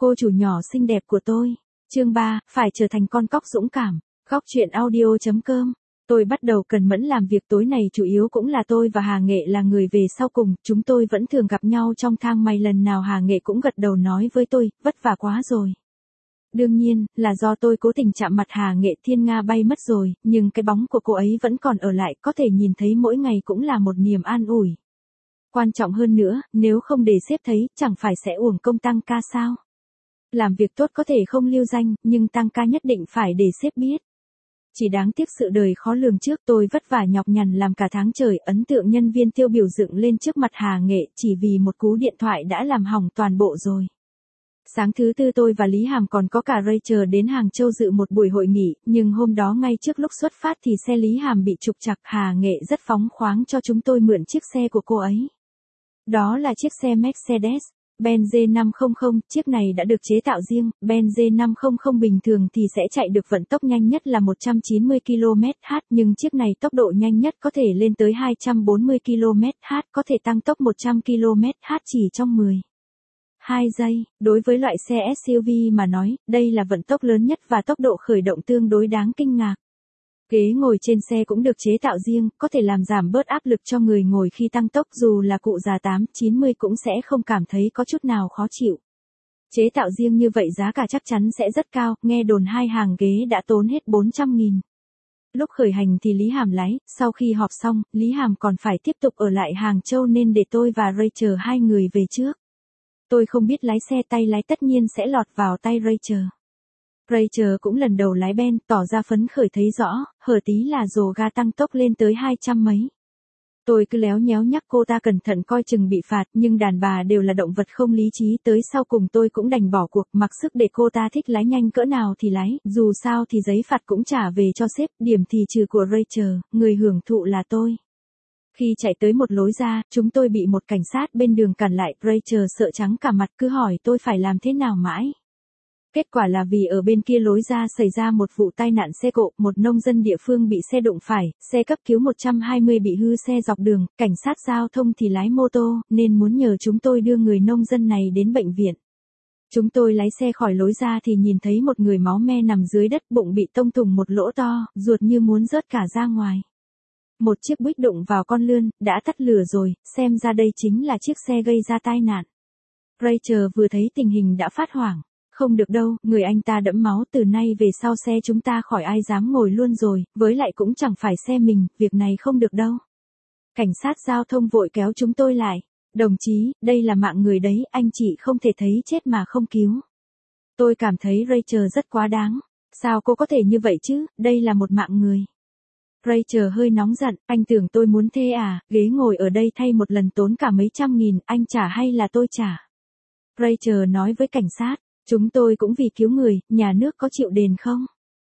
Cô chủ nhỏ xinh đẹp của tôi. Chương 3, phải trở thành con cóc dũng cảm. Góc truyện audio.com. Tôi bắt đầu cần mẫn làm việc tối này, chủ yếu cũng là tôi và Hà Nghệ là người về sau cùng, chúng tôi vẫn thường gặp nhau trong thang máy, lần nào Hà Nghệ cũng gật đầu nói với tôi, vất vả quá rồi. Đương nhiên, là do tôi cố tình chạm mặt Hà Nghệ. Thiên Nga bay mất rồi, nhưng cái bóng của cô ấy vẫn còn ở lại, có thể nhìn thấy mỗi ngày cũng là một niềm an ủi. Quan trọng hơn nữa, nếu không để sếp thấy, chẳng phải sẽ uổng công tăng ca sao? Làm việc tốt có thể không lưu danh, nhưng tăng ca nhất định phải để sếp biết. Chỉ đáng tiếc sự đời khó lường trước, tôi vất vả nhọc nhằn làm cả tháng trời, ấn tượng nhân viên tiêu biểu dựng lên trước mặt Hà Nghệ, chỉ vì một cú điện thoại đã làm hỏng toàn bộ rồi. Sáng thứ Tư tôi và Lý Hàm còn có cả Rachel đến Hàng Châu dự một buổi hội nghị, nhưng hôm đó ngay trước lúc xuất phát thì xe Lý Hàm bị trục trặc. Hà Nghệ rất phóng khoáng cho chúng tôi mượn chiếc xe của cô ấy. Đó là chiếc xe Mercedes-Benz G500, chiếc này đã được chế tạo riêng. Benz G500 bình thường thì sẽ chạy được vận tốc nhanh nhất là 190 km/h, nhưng chiếc này tốc độ nhanh nhất có thể lên tới 240 km/h, có thể tăng tốc 100 km/h chỉ trong 2 giây. Đối với loại xe SUV mà nói, đây là vận tốc lớn nhất và tốc độ khởi động tương đối đáng kinh ngạc. Ghế ngồi trên xe cũng được chế tạo riêng, có thể làm giảm bớt áp lực cho người ngồi khi tăng tốc, dù là cụ già 8-90 cũng sẽ không cảm thấy có chút nào khó chịu. Chế tạo riêng như vậy giá cả chắc chắn sẽ rất cao, nghe đồn 2 hàng ghế đã tốn hết 400.000. Lúc khởi hành thì Lý Hàm lái, sau khi họp xong, Lý Hàm còn phải tiếp tục ở lại Hàng Châu nên để tôi và Rachel hai người về trước. Tôi không biết lái xe, tay lái tất nhiên sẽ lọt vào tay Rachel. Rachel cũng lần đầu lái Ben, tỏ ra phấn khởi, thấy rõ, hở tí là rồ ga tăng tốc lên tới 200 mấy. Tôi cứ léo nhéo nhắc cô ta cẩn thận coi chừng bị phạt, nhưng đàn bà đều là động vật không lý trí, tới sau cùng tôi cũng đành bỏ cuộc, mặc sức để cô ta thích lái nhanh cỡ nào thì lái, dù sao thì giấy phạt cũng trả về cho sếp, điểm thì trừ của Rachel, người hưởng thụ là tôi. Khi chạy tới một lối ra, chúng tôi bị một cảnh sát bên đường cản lại, Rachel sợ trắng cả mặt cứ hỏi tôi phải làm thế nào mãi. Kết quả là vì ở bên kia lối ra xảy ra một vụ tai nạn xe cộ, một nông dân địa phương bị xe đụng phải, xe cấp cứu 120 bị hư xe dọc đường, cảnh sát giao thông thì lái mô tô, nên muốn nhờ chúng tôi đưa người nông dân này đến bệnh viện. Chúng tôi lái xe khỏi lối ra thì nhìn thấy một người máu me nằm dưới đất, bụng bị tông thủng một lỗ to, ruột như muốn rớt cả ra ngoài. Một chiếc buýt đụng vào con lươn, đã tắt lửa rồi, xem ra đây chính là chiếc xe gây ra tai nạn. Rachel vừa thấy tình hình đã phát hoảng. Không được đâu, người anh ta đẫm máu, từ nay về sau xe chúng ta khỏi ai dám ngồi luôn rồi, với lại cũng chẳng phải xe mình, việc này không được đâu. Cảnh sát giao thông vội kéo chúng tôi lại. Đồng chí, đây là mạng người đấy, anh chị không thể thấy chết mà không cứu. Tôi cảm thấy Rachel rất quá đáng. Sao cô có thể như vậy chứ, đây là một mạng người. Rachel hơi nóng giận, anh tưởng tôi muốn thê à, ghế ngồi ở đây thay một lần tốn cả mấy trăm nghìn, anh trả hay là tôi trả? Rachel nói với cảnh sát, chúng tôi cũng vì cứu người, nhà nước có chịu đền không?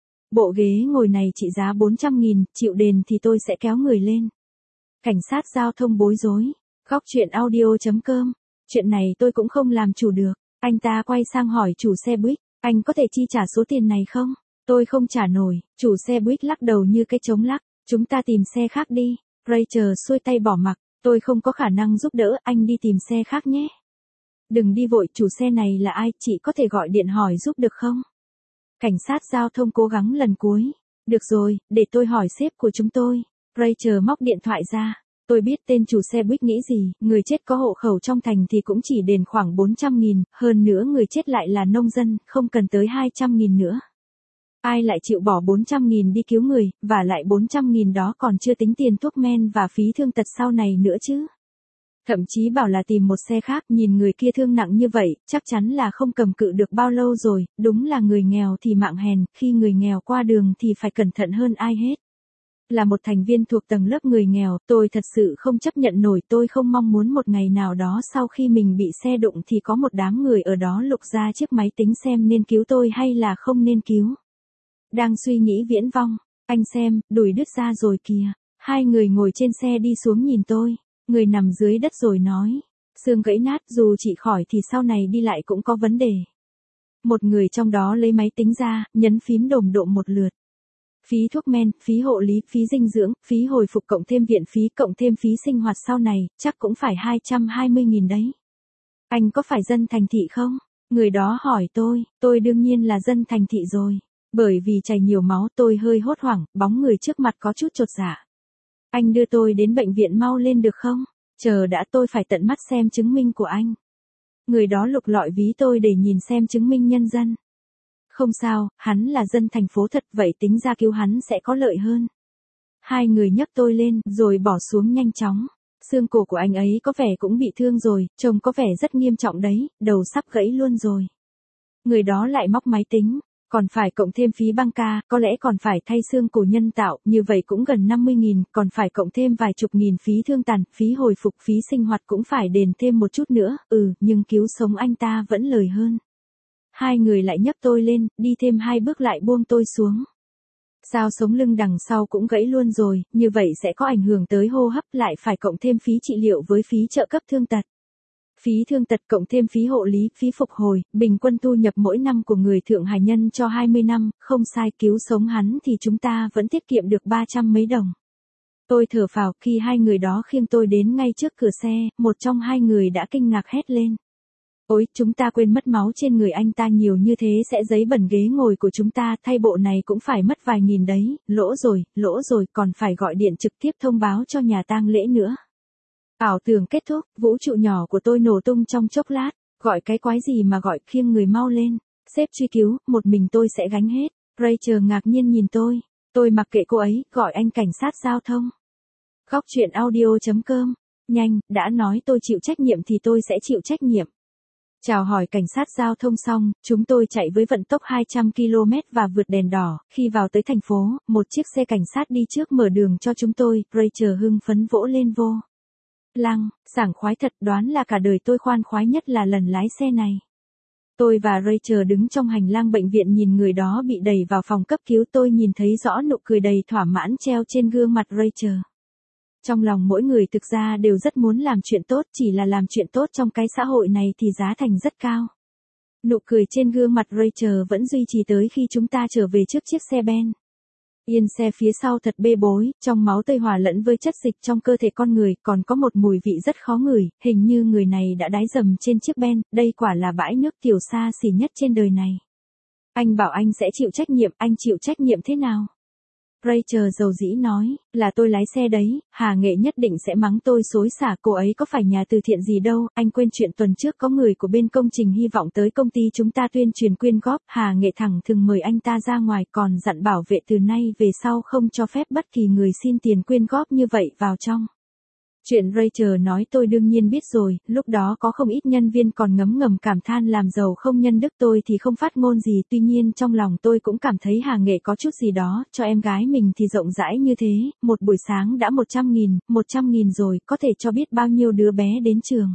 Bộ ghế ngồi này trị giá 400.000, chịu đền thì tôi sẽ kéo người lên. Cảnh sát giao thông bối rối. Góc truyện audio.com. Chuyện này tôi cũng không làm chủ được. Anh ta quay sang hỏi chủ xe buýt, anh có thể chi trả số tiền này không? Tôi không trả nổi. Chủ xe buýt lắc đầu như cái trống lắc. Chúng ta tìm xe khác đi. Rachel xuôi tay bỏ mặc. Tôi không có khả năng giúp đỡ, anh đi tìm xe khác nhé. Đừng đi vội, chủ xe này là ai, chị có thể gọi điện hỏi giúp được không? Cảnh sát giao thông cố gắng lần cuối. Được rồi, để tôi hỏi sếp của chúng tôi. Rachel móc điện thoại ra. Tôi biết tên chủ xe buýt nghĩ gì, người chết có hộ khẩu trong thành thì cũng chỉ đền khoảng 400.000, hơn nữa người chết lại là nông dân, không cần tới 200.000 nữa. Ai lại chịu bỏ 400.000 đi cứu người, và lại 400.000 đó còn chưa tính tiền thuốc men và phí thương tật sau này nữa chứ. Thậm chí bảo là tìm một xe khác, nhìn người kia thương nặng như vậy, chắc chắn là không cầm cự được bao lâu rồi, đúng là người nghèo thì mạng hèn, khi người nghèo qua đường thì phải cẩn thận hơn ai hết. Là một thành viên thuộc tầng lớp người nghèo, tôi thật sự không chấp nhận nổi, tôi không mong muốn một ngày nào đó sau khi mình bị xe đụng thì có một đám người ở đó lục ra chiếc máy tính xem nên cứu tôi hay là không nên cứu. Đang suy nghĩ viễn vông, anh xem, đùi đứt ra rồi kìa. Hai người ngồi trên xe đi xuống nhìn tôi. Người nằm dưới đất rồi nói, xương gãy nát, dù chị khỏi thì sau này đi lại cũng có vấn đề. Một người trong đó lấy máy tính ra, nhấn phím đồm độm một lượt. Phí thuốc men, phí hộ lý, phí dinh dưỡng, phí hồi phục cộng thêm viện phí cộng thêm phí sinh hoạt sau này, chắc cũng phải 220.000 đấy. Anh có phải dân thành thị không? Người đó hỏi tôi đương nhiên là dân thành thị rồi. Bởi vì chảy nhiều máu tôi hơi hốt hoảng, bóng người trước mặt có chút chột dạ. Anh đưa tôi đến bệnh viện mau lên được không? Chờ đã, tôi phải tận mắt xem chứng minh của anh. Người đó lục lọi ví tôi để nhìn xem chứng minh nhân dân. Không sao, hắn là dân thành phố thật, vậy tính ra cứu hắn sẽ có lợi hơn. Hai người nhấc tôi lên, rồi bỏ xuống nhanh chóng. Xương cổ của anh ấy có vẻ cũng bị thương rồi, trông có vẻ rất nghiêm trọng đấy, đầu sắp gãy luôn rồi. Người đó lại móc máy tính, còn phải cộng thêm phí băng ca, có lẽ còn phải thay xương cổ nhân tạo, như vậy cũng gần 50.000, còn phải cộng thêm vài chục nghìn phí thương tàn, phí hồi phục, phí sinh hoạt cũng phải đền thêm một chút nữa, nhưng cứu sống anh ta vẫn lời hơn. Hai người lại nhấc tôi lên, đi thêm 2 bước lại buông tôi xuống. Sao sống lưng đằng sau cũng gãy luôn rồi, như vậy sẽ có ảnh hưởng tới hô hấp, lại phải cộng thêm phí trị liệu với phí trợ cấp thương tật. Phí thương tật cộng thêm phí hộ lý, phí phục hồi, bình quân thu nhập mỗi năm của người Thượng Hải nhân cho 20 năm, không sai, cứu sống hắn thì chúng ta vẫn tiết kiệm được 300 mấy đồng. Tôi thở phào, khi hai người đó khiêng tôi đến ngay trước cửa xe, một trong hai người đã kinh ngạc hét lên. Ôi, chúng ta quên mất máu trên người anh ta nhiều như thế sẽ giấy bẩn ghế ngồi của chúng ta, thay bộ này cũng phải mất vài nghìn đấy, lỗ rồi, còn phải gọi điện trực tiếp thông báo cho nhà tang lễ nữa. Ảo tưởng kết thúc, vũ trụ nhỏ của tôi nổ tung trong chốc lát, gọi cái quái gì mà gọi, khiêng người mau lên, sếp truy cứu, một mình tôi sẽ gánh hết. Rachel ngạc nhiên nhìn tôi mặc kệ cô ấy, gọi anh cảnh sát giao thông. Góc chuyện audio.com, nhanh, đã nói tôi chịu trách nhiệm thì tôi sẽ chịu trách nhiệm. Chào hỏi cảnh sát giao thông xong, chúng tôi chạy với vận tốc 200 km và vượt đèn đỏ, khi vào tới thành phố, một chiếc xe cảnh sát đi trước mở đường cho chúng tôi, Rachel hưng phấn vỗ lên vô lăng, sảng khoái thật, đoán là cả đời tôi khoan khoái nhất là lần lái xe này. Tôi và Rachel đứng trong hành lang bệnh viện nhìn người đó bị đẩy vào phòng cấp cứu, tôi nhìn thấy rõ nụ cười đầy thỏa mãn treo trên gương mặt Rachel. Trong lòng mỗi người thực ra đều rất muốn làm chuyện tốt, chỉ là làm chuyện tốt trong cái xã hội này thì giá thành rất cao. Nụ cười trên gương mặt Rachel vẫn duy trì tới khi chúng ta trở về trước chiếc xe Ben. Yên xe phía sau thật bê bối, trong máu tươi hòa lẫn với chất dịch trong cơ thể con người, còn có một mùi vị rất khó ngửi, hình như người này đã đái dầm trên chiếc Ben, đây quả là bãi nước tiểu xa xỉ nhất trên đời này. Anh bảo anh sẽ chịu trách nhiệm, anh chịu trách nhiệm thế nào? Rachel dầu dĩ nói, là tôi lái xe đấy, Hà Nghệ nhất định sẽ mắng tôi xối xả, cô ấy có phải nhà từ thiện gì đâu, anh quên chuyện tuần trước có người của bên công trình hy vọng tới công ty chúng ta tuyên truyền quyên góp, Hà Nghệ thẳng thừng mời anh ta ra ngoài, còn dặn bảo vệ từ nay về sau không cho phép bất kỳ người xin tiền quyên góp như vậy vào trong. Chuyện Rachel nói tôi đương nhiên biết rồi, lúc đó có không ít nhân viên còn ngấm ngầm cảm than làm giàu không nhân đức, tôi thì không phát ngôn gì, tuy nhiên trong lòng tôi cũng cảm thấy Hà Nghệ có chút gì đó, cho em gái mình thì rộng rãi như thế, một buổi sáng đã 100.000 rồi, có thể cho biết bao nhiêu đứa bé đến trường.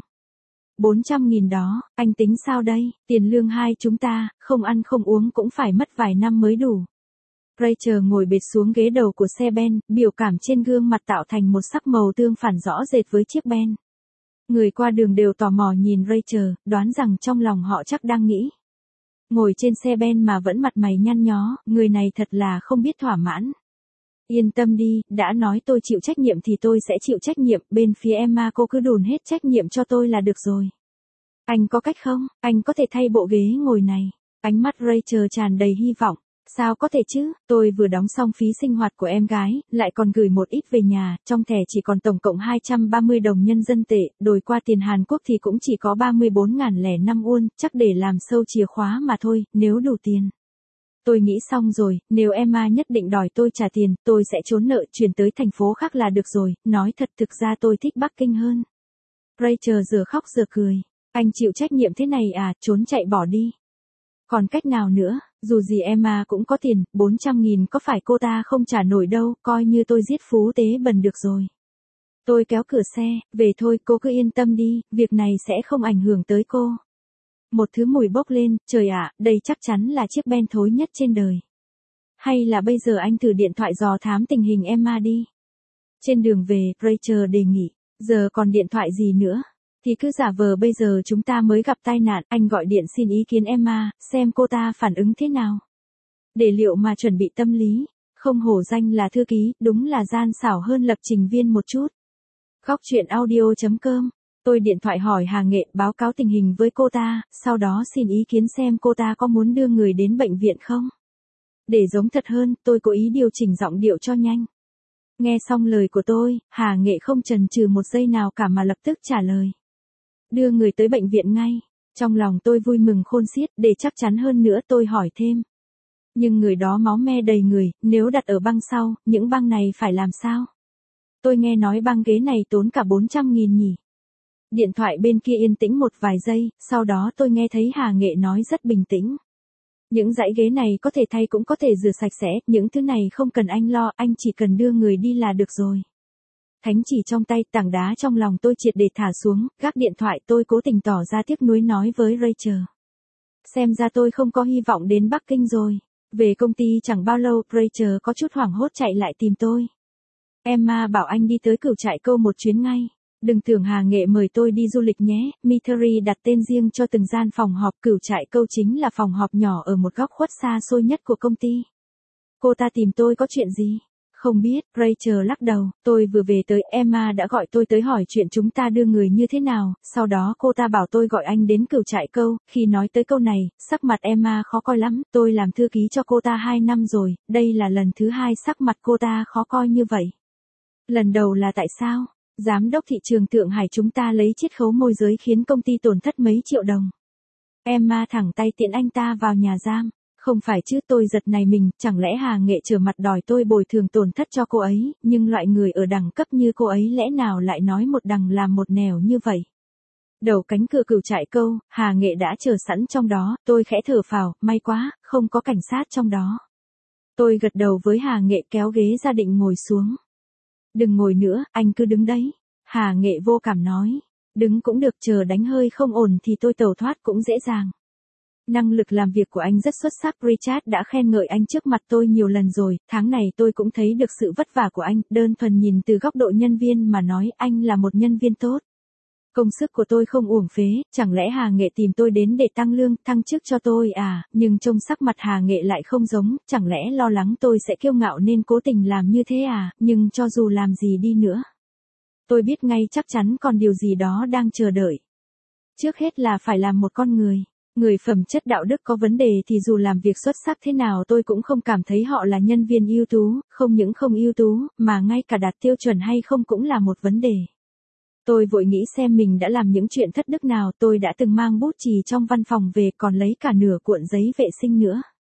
400.000 đó, anh tính sao đây, tiền lương hai chúng ta, không ăn không uống cũng phải mất vài năm mới đủ. Rachel ngồi bệt xuống ghế đầu của xe Ben, biểu cảm trên gương mặt tạo thành một sắc màu tương phản rõ rệt với chiếc Ben. Người qua đường đều tò mò nhìn Rachel, đoán rằng trong lòng họ chắc đang nghĩ. Ngồi trên xe Ben mà vẫn mặt mày nhăn nhó, người này thật là không biết thỏa mãn. Yên tâm đi, đã nói tôi chịu trách nhiệm thì tôi sẽ chịu trách nhiệm, bên phía Emma cô cứ đùn hết trách nhiệm cho tôi là được rồi. Anh có cách không, anh có thể thay bộ ghế ngồi này. Ánh mắt Rachel tràn đầy hy vọng. Sao có thể chứ, tôi vừa đóng xong phí sinh hoạt của em gái, lại còn gửi một ít về nhà, trong thẻ chỉ còn tổng cộng 230 đồng nhân dân tệ, đổi qua tiền Hàn Quốc thì cũng chỉ có 34.005 won, chắc để làm sâu chìa khóa mà thôi, nếu đủ tiền. Tôi nghĩ xong rồi, nếu Emma nhất định đòi tôi trả tiền, tôi sẽ trốn nợ chuyển tới thành phố khác là được rồi, nói thật thực ra tôi thích Bắc Kinh hơn. Rachel giờ khóc giờ cười, anh chịu trách nhiệm thế này à, trốn chạy bỏ đi. Còn cách nào nữa, dù gì Emma cũng có tiền, 400.000 có phải cô ta không trả nổi đâu, coi như tôi giết phú tế bần được rồi. Tôi kéo cửa xe, về thôi cô cứ yên tâm đi, việc này sẽ không ảnh hưởng tới cô. Một thứ mùi bốc lên, trời ạ, đây chắc chắn là chiếc Ben thối nhất trên đời. Hay là bây giờ anh thử điện thoại dò thám tình hình Emma đi. Trên đường về, Rachel đề nghị, giờ còn điện thoại gì nữa? Thì cứ giả vờ bây giờ chúng ta mới gặp tai nạn, anh gọi điện xin ý kiến Emma, xem cô ta phản ứng thế nào. Để liệu mà chuẩn bị tâm lý, không hổ danh là thư ký, đúng là gian xảo hơn lập trình viên một chút. Góc chuyện audio.com Tôi điện thoại hỏi Hà Nghệ báo cáo tình hình với cô ta, sau đó xin ý kiến xem cô ta có muốn đưa người đến bệnh viện không. Để giống thật hơn, tôi cố ý điều chỉnh giọng điệu cho nhanh. Nghe xong lời của tôi, Hà Nghệ không chần chừ một giây nào cả mà lập tức trả lời. Đưa người tới bệnh viện ngay. Trong lòng tôi vui mừng khôn xiết, để chắc chắn hơn nữa tôi hỏi thêm. Nhưng người đó máu me đầy người, nếu đặt ở băng sau, những băng này phải làm sao? Tôi nghe nói băng ghế này tốn cả 400.000 nhỉ. Điện thoại bên kia yên tĩnh một vài giây, sau đó tôi nghe thấy Hà Nghệ nói rất bình tĩnh. Những dãy ghế này có thể thay cũng có thể rửa sạch sẽ, những thứ này không cần anh lo, anh chỉ cần đưa người đi là được rồi. Thánh chỉ trong tay, tảng đá trong lòng tôi triệt để thả xuống, gác điện thoại tôi cố tình tỏ ra tiếc nuối nói với Rachel. Xem ra tôi không có hy vọng đến Bắc Kinh rồi. Về công ty chẳng bao lâu, Rachel có chút hoảng hốt chạy lại tìm tôi. Emma bảo anh đi tới Cửu Trại Câu một chuyến ngay. Đừng tưởng Hà Nghệ mời tôi đi du lịch nhé, Mittery đặt tên riêng cho từng gian phòng họp. Cửu Trại Câu chính là phòng họp nhỏ ở một góc khuất xa xôi nhất của công ty. Cô ta tìm tôi có chuyện gì? Không biết, Rachel lắc đầu, tôi vừa về tới, Emma đã gọi tôi tới hỏi chuyện chúng ta đưa người như thế nào, sau đó cô ta bảo tôi gọi anh đến Cửu Trại Câu. Khi nói tới câu này, sắc mặt Emma khó coi lắm, tôi làm thư ký cho cô ta 2 năm rồi, đây là lần thứ 2 sắc mặt cô ta khó coi như vậy. Lần đầu là tại sao? Giám đốc thị trường Thượng Hải chúng ta lấy chiết khấu môi giới khiến công ty tổn thất mấy triệu đồng. Emma thẳng tay tiễn anh ta vào nhà giam. Không phải chứ, tôi giật nảy mình, chẳng lẽ Hà Nghệ trở mặt đòi tôi bồi thường tổn thất cho cô ấy, nhưng loại người ở đẳng cấp như cô ấy lẽ nào lại nói một đằng làm một nẻo như vậy. Đầu cánh cửa Cửu Trại Câu, Hà Nghệ đã chờ sẵn trong đó, tôi khẽ thở phào, may quá, không có cảnh sát trong đó. Tôi gật đầu với Hà Nghệ kéo ghế ra định ngồi xuống. Đừng ngồi nữa, anh cứ đứng đấy. Hà Nghệ vô cảm nói. Đứng cũng được, chờ đánh hơi không ổn thì tôi tẩu thoát cũng dễ dàng. Năng lực làm việc của anh rất xuất sắc, Richard đã khen ngợi anh trước mặt tôi nhiều lần rồi, tháng này tôi cũng thấy được sự vất vả của anh, đơn thuần nhìn từ góc độ nhân viên mà nói anh là một nhân viên tốt. Công sức của tôi không uổng phế, chẳng lẽ Hà Nghệ tìm tôi đến để tăng lương, thăng chức cho tôi à, nhưng trông sắc mặt Hà Nghệ lại không giống, chẳng lẽ lo lắng tôi sẽ kiêu ngạo nên cố tình làm như thế à, nhưng cho dù làm gì đi nữa. Tôi biết ngay chắc chắn còn điều gì đó đang chờ đợi. Trước hết là phải làm một con người. Người phẩm chất đạo đức có vấn đề thì dù làm việc xuất sắc thế nào tôi cũng không cảm thấy họ là nhân viên ưu tú, không những không ưu tú, mà ngay cả đạt tiêu chuẩn hay không cũng là một vấn đề. Tôi vội nghĩ xem mình đã làm những chuyện thất đức nào, tôi đã từng mang bút chì trong văn phòng về còn lấy cả nửa cuộn giấy vệ sinh nữa.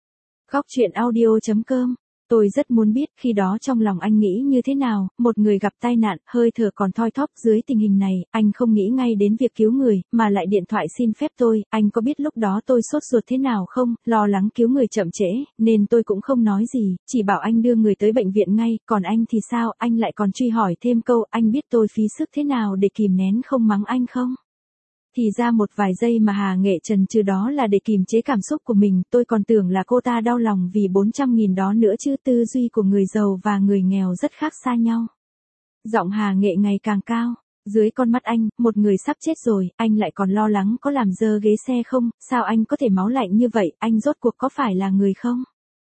Góc chuyện audio.com. Tôi rất muốn biết khi đó trong lòng anh nghĩ như thế nào, một người gặp tai nạn, hơi thở còn thoi thóp, dưới tình hình này, anh không nghĩ ngay đến việc cứu người, mà lại điện thoại xin phép tôi, anh có biết lúc đó tôi sốt ruột thế nào không, lo lắng cứu người chậm trễ, nên tôi cũng không nói gì, chỉ bảo anh đưa người tới bệnh viện ngay, còn anh thì sao, anh lại còn truy hỏi thêm câu, anh biết tôi phí sức thế nào để kìm nén không mắng anh không? Thì ra một vài giây mà Hà Nghệ chần chừ đó là để kìm chế cảm xúc của mình, tôi còn tưởng là cô ta đau lòng vì 400.000 đó nữa chứ, tư duy của người giàu và người nghèo rất khác xa nhau. Giọng Hà Nghệ ngày càng cao, dưới con mắt anh, một người sắp chết rồi, anh lại còn lo lắng có làm dơ ghế xe không, sao anh có thể máu lạnh như vậy, anh rốt cuộc có phải là người không?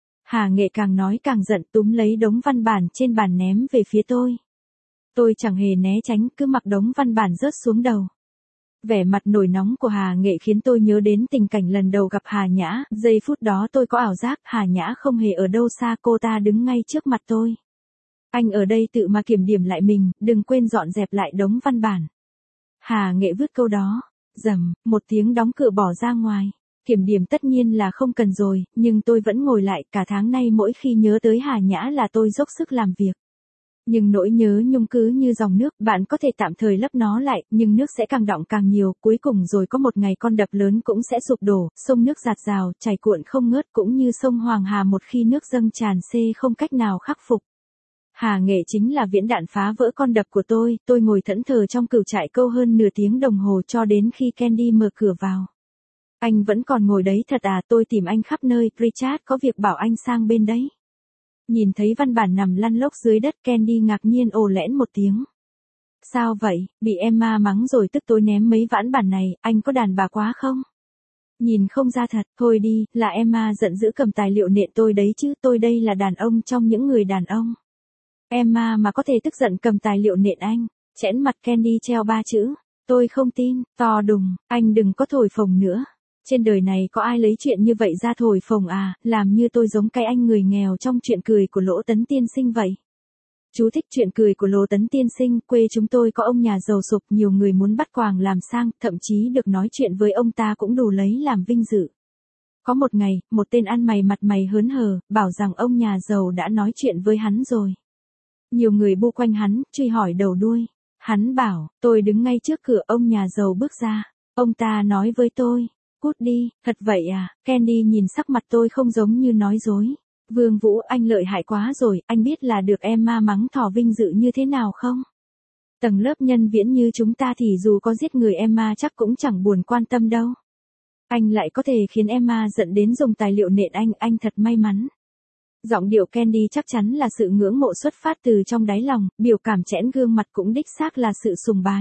Hà Nghệ càng nói càng giận, túm lấy đống văn bản trên bàn ném về phía tôi. Tôi chẳng hề né tránh, cứ mặc đống văn bản rớt xuống đầu. Vẻ mặt nổi nóng của Hà Nghệ khiến tôi nhớ đến tình cảnh lần đầu gặp Hà Nhã, giây phút đó tôi có ảo giác, Hà Nhã không hề ở đâu xa, cô ta đứng ngay trước mặt tôi. Anh ở đây tự mà kiểm điểm lại mình, đừng quên dọn dẹp lại đống văn bản. Hà Nghệ vứt câu đó, rầm, một tiếng đóng cửa bỏ ra ngoài. Kiểm điểm tất nhiên là không cần rồi, nhưng tôi vẫn ngồi lại, cả tháng nay mỗi khi nhớ tới Hà Nhã là tôi dốc sức làm việc. Nhưng nỗi nhớ nhung cứ như dòng nước, bạn có thể tạm thời lấp nó lại, nhưng nước sẽ càng đọng càng nhiều, cuối cùng rồi có một ngày con đập lớn cũng sẽ sụp đổ, sông nước dạt dào, chảy cuộn không ngớt, cũng như sông Hoàng Hà một khi nước dâng tràn không cách nào khắc phục. Hà Nghệ chính là viễn đạn phá vỡ con đập của tôi ngồi thẫn thờ trong Cửu Trại Câu hơn nửa tiếng đồng hồ cho đến khi Candy mở cửa vào. Anh vẫn còn ngồi đấy thật à, tôi tìm anh khắp nơi, Richard có việc bảo anh sang bên đấy. Nhìn thấy văn bản nằm lăn lóc dưới đất, Candy ngạc nhiên ồ lẽn một tiếng. Sao vậy, bị Emma mắng rồi tức tối ném mấy vãn bản này, anh có đàn bà quá không? Nhìn không ra thật, thôi đi, là Emma giận dữ cầm tài liệu nện tôi đấy chứ, tôi đây là đàn ông trong những người đàn ông. Emma mà có thể tức giận cầm tài liệu nện anh, chẽn mặt Candy treo 3 chữ. Tôi không tin, to đùng, anh đừng có thổi phồng nữa. Trên đời này có ai lấy chuyện như vậy ra thổi phồng à, làm như tôi giống cái anh người nghèo trong chuyện cười của Lỗ Tấn Tiên Sinh vậy. Chú thích chuyện cười của Lỗ Tấn Tiên Sinh, quê chúng tôi có ông nhà giàu sục, nhiều người muốn bắt quàng làm sang, thậm chí được nói chuyện với ông ta cũng đủ lấy làm vinh dự. Có một ngày, một tên ăn mày mặt mày hớn hở, bảo rằng ông nhà giàu đã nói chuyện với hắn rồi. Nhiều người bu quanh hắn, truy hỏi đầu đuôi. Hắn bảo, tôi đứng ngay trước cửa, ông nhà giàu bước ra. Ông ta nói với tôi, cút đi, thật vậy à? Candy nhìn sắc mặt tôi không giống như nói dối. Vương Vũ, anh lợi hại quá rồi, anh biết là được Emma mắng thỏ vinh dự như thế nào không? Tầng lớp nhân viễn như chúng ta thì dù có giết người Emma chắc cũng chẳng buồn quan tâm đâu. Anh lại có thể khiến Emma giận đến dùng tài liệu nện anh thật may mắn. Giọng điệu Candy chắc chắn là sự ngưỡng mộ xuất phát từ trong đáy lòng, biểu cảm chẽn gương mặt cũng đích xác là sự sùng bái.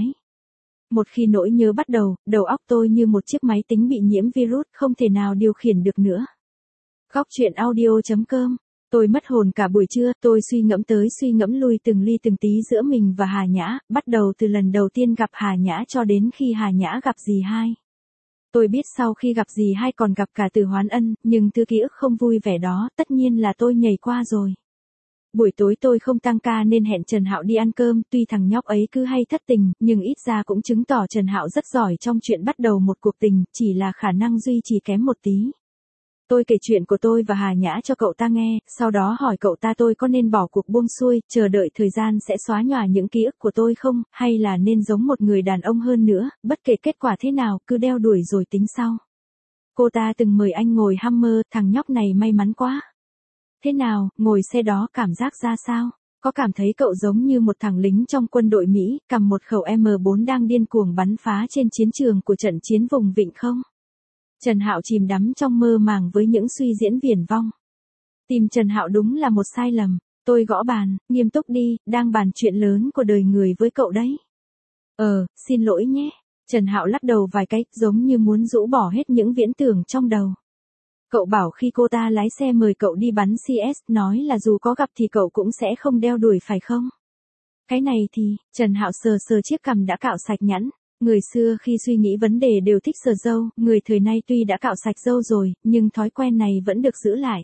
Một khi nỗi nhớ bắt đầu, đầu óc tôi như một chiếc máy tính bị nhiễm virus, không thể nào điều khiển được nữa. Góc truyện audio.com. Tôi mất hồn cả buổi trưa, tôi suy ngẫm tới suy ngẫm lui từng ly từng tí giữa mình và Hà Nhã, bắt đầu từ lần đầu tiên gặp Hà Nhã cho đến khi Hà Nhã gặp dì hai. Tôi biết sau khi gặp dì hai còn gặp cả Từ Hoán Ân, nhưng thứ ký ức không vui vẻ đó, tất nhiên là tôi nhảy qua rồi. Buổi tối tôi không tăng ca nên hẹn Trần Hạo đi ăn cơm, tuy thằng nhóc ấy cứ hay thất tình, nhưng ít ra cũng chứng tỏ Trần Hạo rất giỏi trong chuyện bắt đầu một cuộc tình, chỉ là khả năng duy trì kém một tí. Tôi kể chuyện của tôi và Hà Nhã cho cậu ta nghe, sau đó hỏi cậu ta tôi có nên bỏ cuộc buông xuôi, chờ đợi thời gian sẽ xóa nhòa những ký ức của tôi không, hay là nên giống một người đàn ông hơn nữa, bất kể kết quả thế nào, cứ đeo đuổi rồi tính sau. Cô ta từng mời anh ngồi Hummer, thằng nhóc này may mắn quá. Thế nào, ngồi xe đó cảm giác ra sao? Có cảm thấy cậu giống như một thằng lính trong quân đội Mỹ, cầm một khẩu M4 đang điên cuồng bắn phá trên chiến trường của trận chiến vùng Vịnh không? Trần Hạo chìm đắm trong mơ màng với những suy diễn viển vong. Tìm Trần Hạo đúng là một sai lầm. Tôi gõ bàn, nghiêm túc đi, đang bàn chuyện lớn của đời người với cậu đấy. Xin lỗi nhé. Trần Hạo lắc đầu vài cái, giống như muốn rũ bỏ hết những viễn tưởng trong đầu. Cậu bảo khi cô ta lái xe mời cậu đi bắn CS, nói là dù có gặp thì cậu cũng sẽ không đeo đuổi phải không? Cái này thì, Trần Hạo sờ sờ chiếc cằm đã cạo sạch nhẵn. Người xưa khi suy nghĩ vấn đề đều thích sờ râu, người thời nay tuy đã cạo sạch râu rồi, nhưng thói quen này vẫn được giữ lại.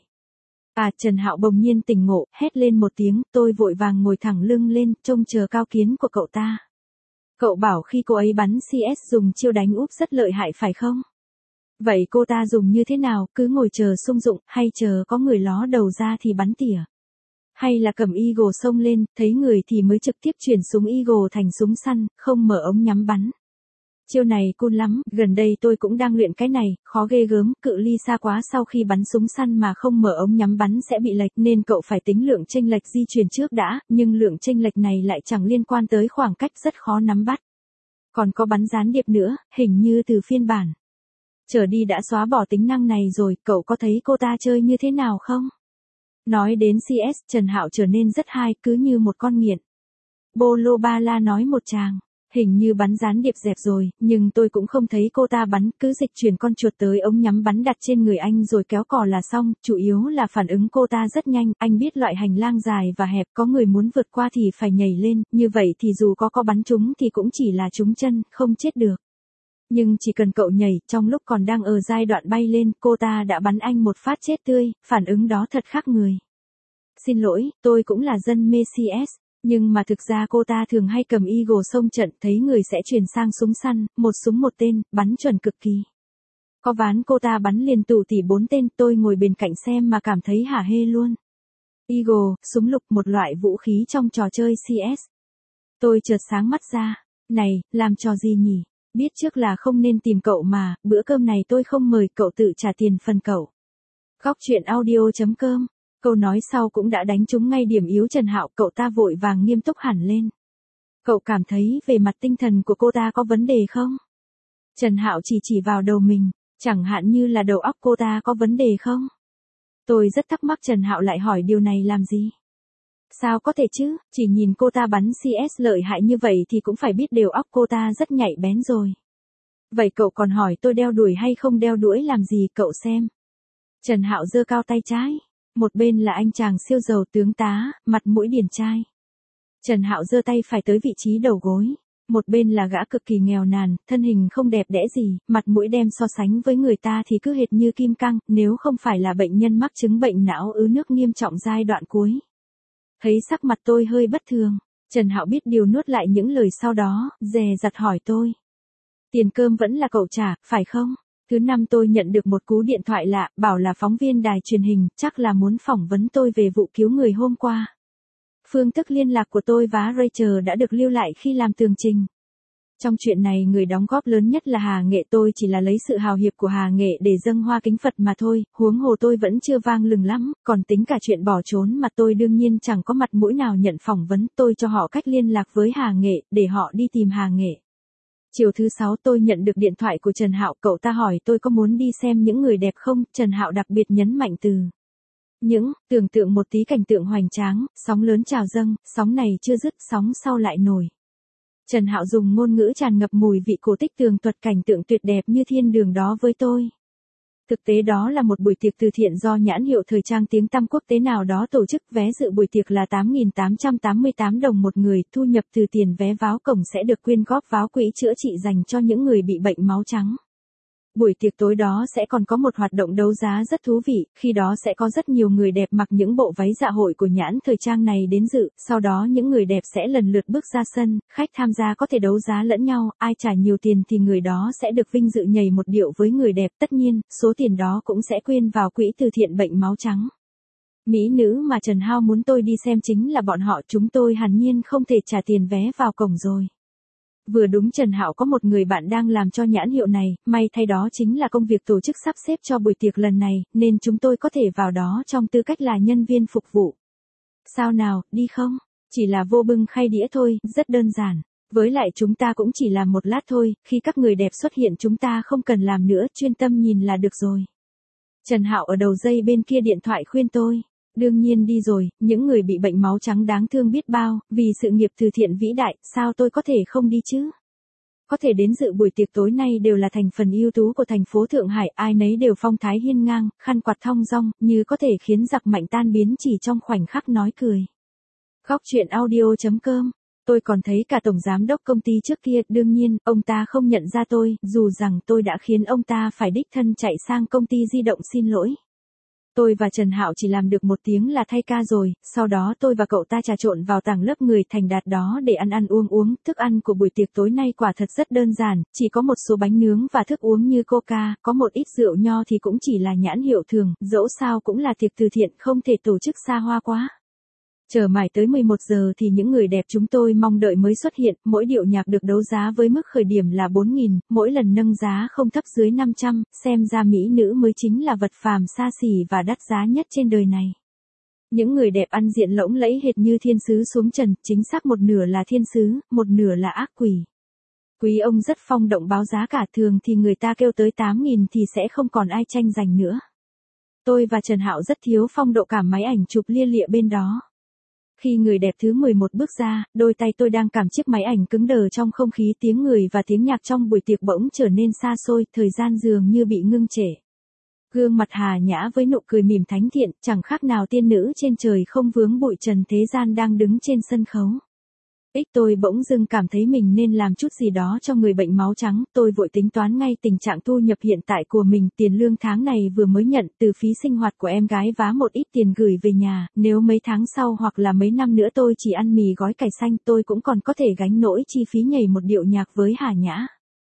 Trần Hạo bỗng nhiên tỉnh ngộ, hét lên một tiếng, tôi vội vàng ngồi thẳng lưng lên, trông chờ cao kiến của cậu ta. Cậu bảo khi cô ấy bắn CS dùng chiêu đánh úp rất lợi hại phải không? Vậy cô ta dùng như thế nào, cứ ngồi chờ sung dụng, hay chờ có người ló đầu ra thì bắn tỉa? Hay là cầm Eagle xông lên, thấy người thì mới trực tiếp chuyển súng Eagle thành súng săn, không mở ống nhắm bắn? Chiêu này cool lắm, gần đây tôi cũng đang luyện cái này, khó ghê gớm, cự ly xa quá sau khi bắn súng săn mà không mở ống nhắm bắn sẽ bị lệch nên cậu phải tính lượng chênh lệch di chuyển trước đã, nhưng lượng chênh lệch này lại chẳng liên quan tới khoảng cách rất khó nắm bắt. Còn có bắn gián điệp nữa, hình như từ phiên bản trở đi đã xóa bỏ tính năng này rồi, cậu có thấy cô ta chơi như thế nào không? Nói đến CS, Trần Hạo trở nên rất high, cứ như một con nghiện. Bolo ba la nói một tràng. Hình như bắn gián điệp dẹp rồi, nhưng tôi cũng không thấy cô ta bắn, cứ dịch chuyển con chuột tới ống nhắm bắn đặt trên người anh rồi kéo cò là xong, chủ yếu là phản ứng cô ta rất nhanh, anh biết loại hành lang dài và hẹp, có người muốn vượt qua thì phải nhảy lên, như vậy thì dù có bắn trúng thì cũng chỉ là trúng chân, không chết được. Nhưng chỉ cần cậu nhảy, trong lúc còn đang ở giai đoạn bay lên, cô ta đã bắn anh một phát chết tươi, phản ứng đó thật khác người. Xin lỗi, tôi cũng là dân mê CS. Nhưng mà thực ra cô ta thường hay cầm Eagle xông trận, thấy người sẽ chuyển sang súng săn, một súng một tên, bắn chuẩn cực kỳ. Có ván cô ta bắn liền tù tỉ 4 tên, tôi ngồi bên cạnh xem mà cảm thấy hả hê luôn. Eagle, súng lục, một loại vũ khí trong trò chơi CS. Tôi chợt sáng mắt ra, này, làm trò gì nhỉ? Biết trước là không nên tìm cậu mà, bữa cơm này tôi không mời, cậu tự trả tiền phần cậu. Góc truyện audio.com. Câu nói sau cũng đã đánh trúng ngay điểm yếu Trần Hạo, cậu ta vội vàng nghiêm túc hẳn lên. Cậu cảm thấy về mặt tinh thần của cô ta có vấn đề không? Trần Hạo chỉ vào đầu mình, chẳng hạn như là đầu óc cô ta có vấn đề không? Tôi rất thắc mắc Trần Hạo lại hỏi điều này làm gì? Sao có thể chứ, chỉ nhìn cô ta bắn CS lợi hại như vậy thì cũng phải biết đầu óc cô ta rất nhạy bén rồi. Vậy cậu còn hỏi tôi đeo đuổi hay không đeo đuổi làm gì, cậu xem. Trần Hạo giơ cao tay trái. Một bên là anh chàng siêu giàu tướng tá, mặt mũi điển trai. Trần Hạo giơ tay phải tới vị trí đầu gối. Một bên là gã cực kỳ nghèo nàn, thân hình không đẹp đẽ gì, mặt mũi đem so sánh với người ta thì cứ hệt như kim cang, nếu không phải là bệnh nhân mắc chứng bệnh não ứ nước nghiêm trọng giai đoạn cuối. Thấy sắc mặt tôi hơi bất thường, Trần Hạo biết điều nuốt lại những lời sau đó, dè dặt hỏi tôi. Tiền cơm vẫn là cậu trả, phải không? Thứ năm tôi nhận được một cú điện thoại lạ, bảo là phóng viên đài truyền hình, chắc là muốn phỏng vấn tôi về vụ cứu người hôm qua. Phương thức liên lạc của tôi và Rachel đã được lưu lại khi làm tường trình. Trong chuyện này người đóng góp lớn nhất là Hà Nghệ, tôi chỉ là lấy sự hào hiệp của Hà Nghệ để dâng hoa kính Phật mà thôi, huống hồ tôi vẫn chưa vang lừng lắm, còn tính cả chuyện bỏ trốn mà tôi đương nhiên chẳng có mặt mũi nào nhận phỏng vấn, tôi cho họ cách liên lạc với Hà Nghệ, để họ đi tìm Hà Nghệ. Chiều thứ 6 tôi nhận được điện thoại của Trần Hạo, cậu ta hỏi tôi có muốn đi xem những người đẹp không, Trần Hạo đặc biệt nhấn mạnh từ những, tưởng tượng một tí cảnh tượng hoành tráng, sóng lớn trào dâng, sóng này chưa dứt, sóng sau lại nổi. Trần Hạo dùng ngôn ngữ tràn ngập mùi vị cổ tích tường thuật cảnh tượng tuyệt đẹp như thiên đường đó với tôi. Thực tế đó là một buổi tiệc từ thiện do nhãn hiệu thời trang tiếng tăm quốc tế nào đó tổ chức, vé dự buổi tiệc là 8.888 đồng một người, thu nhập từ tiền vé vào cổng sẽ được quyên góp vào quỹ chữa trị dành cho những người bị bệnh máu trắng. Buổi tiệc tối đó sẽ còn có một hoạt động đấu giá rất thú vị, khi đó sẽ có rất nhiều người đẹp mặc những bộ váy dạ hội của nhãn thời trang này đến dự, sau đó những người đẹp sẽ lần lượt bước ra sân, khách tham gia có thể đấu giá lẫn nhau, ai trả nhiều tiền thì người đó sẽ được vinh dự nhảy một điệu với người đẹp, tất nhiên, số tiền đó cũng sẽ quyên vào quỹ từ thiện bệnh máu trắng. Mỹ nữ mà Trần Hạo muốn tôi đi xem chính là bọn họ, chúng tôi hẳn nhiên không thể trả tiền vé vào cổng rồi. Vừa đúng Trần Hạo có một người bạn đang làm cho nhãn hiệu này, may thay đó chính là công việc tổ chức sắp xếp cho buổi tiệc lần này, nên chúng tôi có thể vào đó trong tư cách là nhân viên phục vụ. Sao nào, đi không? Chỉ là vô bưng khay đĩa thôi, rất đơn giản. Với lại chúng ta cũng chỉ làm một lát thôi, khi các người đẹp xuất hiện chúng ta không cần làm nữa, chuyên tâm nhìn là được rồi. Trần Hạo ở đầu dây bên kia điện thoại khuyên tôi. Đương nhiên đi rồi, những người bị bệnh máu trắng đáng thương biết bao, vì sự nghiệp từ thiện vĩ đại, sao tôi có thể không đi chứ? Có thể đến dự buổi tiệc tối nay đều là thành phần ưu tú của thành phố Thượng Hải, ai nấy đều phong thái hiên ngang, khăn quạt thong dong, như có thể khiến giặc mạnh tan biến chỉ trong khoảnh khắc nói cười. Góc truyện audio.com. Tôi còn thấy cả tổng giám đốc công ty trước kia, đương nhiên, ông ta không nhận ra tôi, dù rằng tôi đã khiến ông ta phải đích thân chạy sang công ty di động xin lỗi. Tôi và Trần Hạo chỉ làm được 1 tiếng là thay ca rồi, sau đó tôi và cậu ta trà trộn vào tầng lớp người thành đạt đó để ăn uống, thức ăn của buổi tiệc tối nay quả thật rất đơn giản, chỉ có một số bánh nướng và thức uống như coca, có một ít rượu nho thì cũng chỉ là nhãn hiệu thường, dẫu sao cũng là tiệc từ thiện không thể tổ chức xa hoa quá. Chờ mãi tới 11 giờ thì những người đẹp chúng tôi mong đợi mới xuất hiện, mỗi điệu nhạc được đấu giá với mức khởi điểm là 4.000, mỗi lần nâng giá không thấp dưới 500, xem ra mỹ nữ mới chính là vật phàm xa xỉ và đắt giá nhất trên đời này. Những người đẹp ăn diện lỗng lẫy hệt như thiên sứ xuống trần, chính xác một nửa là thiên sứ, một nửa là ác quỷ. Quý ông rất phong động báo giá cả, thường thì người ta kêu tới 8.000 thì sẽ không còn ai tranh giành nữa. Tôi và Trần Hạo rất thiếu phong độ cảm máy ảnh chụp lia lịa bên đó. Khi người đẹp thứ 11 bước ra, đôi tay tôi đang cầm chiếc máy ảnh cứng đờ trong không khí, tiếng người và tiếng nhạc trong buổi tiệc bỗng trở nên xa xôi, thời gian dường như bị ngưng trệ. Gương mặt Hà Nhã với nụ cười mỉm thánh thiện, chẳng khác nào tiên nữ trên trời không vướng bụi trần thế gian đang đứng trên sân khấu. Tôi bỗng dưng cảm thấy mình nên làm chút gì đó cho người bệnh máu trắng, tôi vội tính toán ngay tình trạng thu nhập hiện tại của mình, tiền lương tháng này vừa mới nhận, từ phí sinh hoạt của em gái và một ít tiền gửi về nhà, nếu mấy tháng sau hoặc là mấy năm nữa tôi chỉ ăn mì gói cải xanh tôi cũng còn có thể gánh nỗi chi phí nhảy một điệu nhạc với Hà Nhã.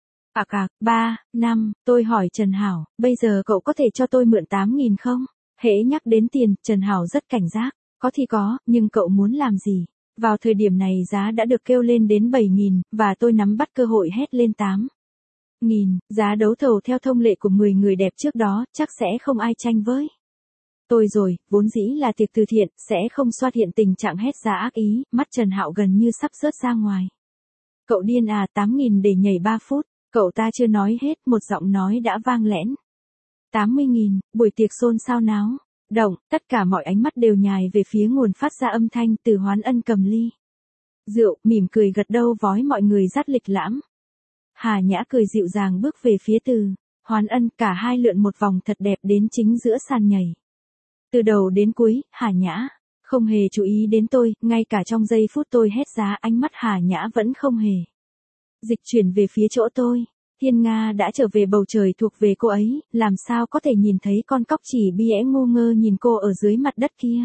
3 năm, tôi hỏi Trần Hảo, bây giờ cậu có thể cho tôi mượn 8.000 không? Hễ nhắc đến tiền, Trần Hảo rất cảnh giác, có thì có, nhưng cậu muốn làm gì? Vào thời điểm này giá đã được kêu lên đến 7.000, và tôi nắm bắt cơ hội hét lên 8.000, giá đấu thầu theo thông lệ của 10 người đẹp trước đó, chắc sẽ không ai tranh với. Tôi rồi, vốn dĩ là tiệc từ thiện, sẽ không xuất hiện tình trạng hét giá ác ý, mắt Trần Hạo gần như sắp rớt ra ngoài. Cậu điên à, 8.000 để nhảy 3 phút, cậu ta chưa nói hết, một giọng nói đã vang lẽn. 80.000, buổi tiệc xôn xao náo. Động, tất cả mọi ánh mắt đều nhài về phía nguồn phát ra âm thanh, từ Hoán Ân cầm ly rượu, mỉm cười gật đầu vói mọi người dắt lịch lãm. Hà Nhã cười dịu dàng bước về phía từ Hoán Ân, cả hai lượn một vòng thật đẹp đến chính giữa sàn nhảy. Từ đầu đến cuối, Hà Nhã không hề chú ý đến tôi, ngay cả trong giây phút tôi hét giá ánh mắt Hà Nhã vẫn không hề Dịch chuyển về phía chỗ tôi. Thiên Nga đã trở về, bầu trời thuộc về cô ấy, làm sao có thể nhìn thấy con cóc chỉ bi ẽ ngu ngơ nhìn cô ở dưới mặt đất kia.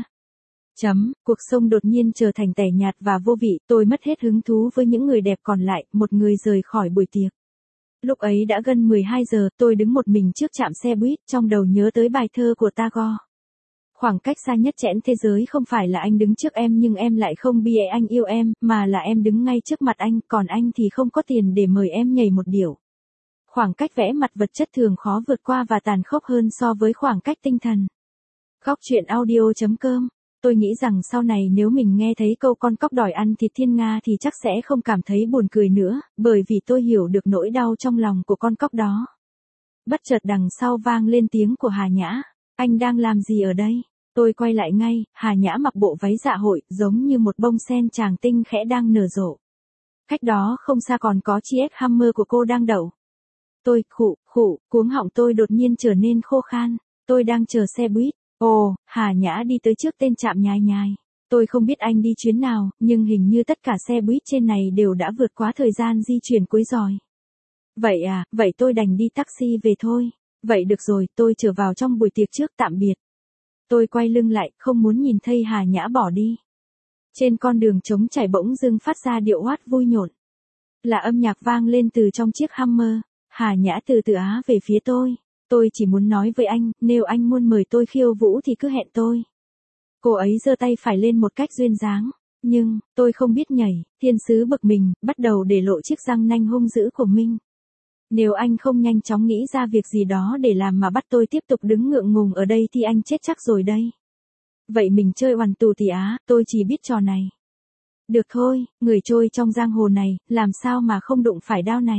Cuộc sống đột nhiên trở thành tẻ nhạt và vô vị, tôi mất hết hứng thú với những người đẹp còn lại, một người rời khỏi buổi tiệc. Lúc ấy đã gần 12 giờ, tôi đứng một mình trước trạm xe buýt, trong đầu nhớ tới bài thơ của Tagore. Khoảng cách xa nhất trên thế giới không phải là anh đứng trước em nhưng em lại không bi ẻ anh yêu em, mà là em đứng ngay trước mặt anh, còn anh thì không có tiền để mời em nhảy một điệu. Khoảng cách vẽ mặt vật chất thường khó vượt qua và tàn khốc hơn so với khoảng cách tinh thần. Góc truyện audio.com. Tôi nghĩ rằng sau này nếu mình nghe thấy câu con cóc đòi ăn thịt Thiên Nga thì chắc sẽ không cảm thấy buồn cười nữa, bởi vì tôi hiểu được nỗi đau trong lòng của con cóc đó. Bất chợt đằng sau vang lên tiếng của Hà Nhã. Anh đang làm gì ở đây? Tôi quay lại ngay, Hà Nhã mặc bộ váy dạ hội, giống như một bông sen tràng tinh khẽ đang nở rộ. Cách đó không xa còn có chiếc Hummer của cô đang đậu. Tôi, cuống họng tôi đột nhiên trở nên khô khan. Tôi đang chờ xe buýt. Ồ, Hà Nhã đi tới trước tên trạm nhai nhai. Tôi không biết anh đi chuyến nào, nhưng hình như tất cả xe buýt trên này đều đã vượt quá thời gian di chuyển cuối rồi. Vậy à, vậy tôi đành đi taxi về thôi. Vậy được rồi, tôi trở vào trong buổi tiệc trước, tạm biệt. Tôi quay lưng lại, không muốn nhìn thấy Hà Nhã bỏ đi. Trên con đường trống trải bỗng dưng phát ra điệu hoát vui nhộn. Là âm nhạc vang lên từ trong chiếc Hummer. Hà Nhã từ từ á về phía tôi. Tôi chỉ muốn nói với anh, nếu anh muốn mời tôi khiêu vũ thì cứ hẹn tôi. Cô ấy giơ tay phải lên một cách duyên dáng. Nhưng, tôi không biết nhảy, thiên sứ bực mình, bắt đầu để lộ chiếc răng nanh hung dữ của mình. Nếu anh không nhanh chóng nghĩ ra việc gì đó để làm mà bắt tôi tiếp tục đứng ngượng ngùng ở đây thì anh chết chắc rồi đây. Vậy mình chơi oằn tù thì á, tôi chỉ biết trò này. Được thôi, người trôi trong giang hồ này, làm sao mà không đụng phải đao này.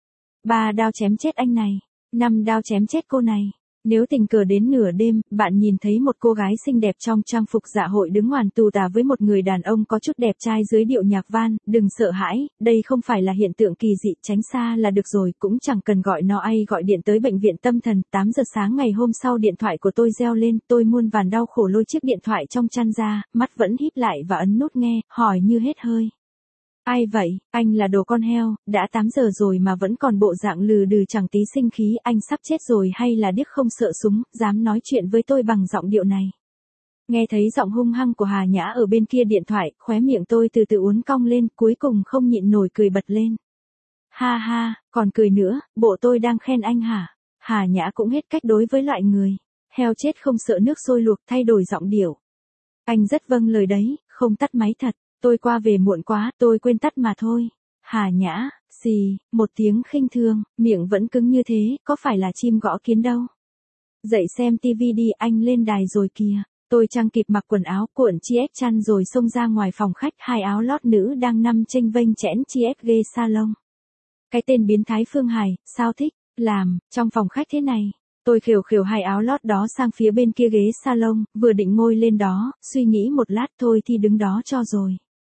3 đao chém chết anh này. 5 đao chém chết cô này. Nếu tình cờ đến nửa đêm, bạn nhìn thấy một cô gái xinh đẹp trong trang phục dạ hội đứng oằn tù tà với một người đàn ông có chút đẹp trai dưới điệu nhạc van, đừng sợ hãi, đây không phải là hiện tượng kỳ dị, tránh xa là được rồi, cũng chẳng cần gọi nó ai gọi điện tới bệnh viện tâm thần. 8 giờ sáng ngày hôm sau điện thoại của tôi reo lên, tôi muôn vàn đau khổ lôi chiếc điện thoại trong chăn ra, mắt vẫn híp lại và ấn nút nghe, hỏi như hết hơi. Ai vậy, anh là đồ con heo, đã 8 giờ rồi mà vẫn còn bộ dạng lừ đừ chẳng tí sinh khí, anh sắp chết rồi hay là điếc không sợ súng, dám nói chuyện với tôi bằng giọng điệu này. Nghe thấy giọng hung hăng của Hà Nhã ở bên kia điện thoại, khóe miệng tôi từ từ uốn cong lên, cuối cùng không nhịn nổi cười bật lên. Ha ha, còn cười nữa, bộ tôi đang khen anh hả? Hà Nhã cũng hết cách đối với loại người. Heo chết không sợ nước sôi luộc, thay đổi giọng điệu. Anh rất vâng lời đấy, không tắt máy thật. Tôi qua về muộn quá, tôi quên tắt mà thôi. Hà Nhã, xì, một tiếng khinh thường, miệng vẫn cứng như thế, có phải là chim gõ kiến đâu. Dậy xem tivi đi, anh lên đài rồi kìa. Tôi trang kịp mặc quần áo, cuộn chiếc chăn rồi xông ra ngoài phòng khách, 2 áo lót nữ đang nằm chênh vênh chẽn chiếc ghế salon. Cái tên biến thái Phương Hải, sao thích, làm, trong phòng khách thế này. Tôi khều 2 áo lót đó sang phía bên kia ghế salon, vừa định ngồi lên đó, suy nghĩ một lát thôi thì đứng đó cho rồi.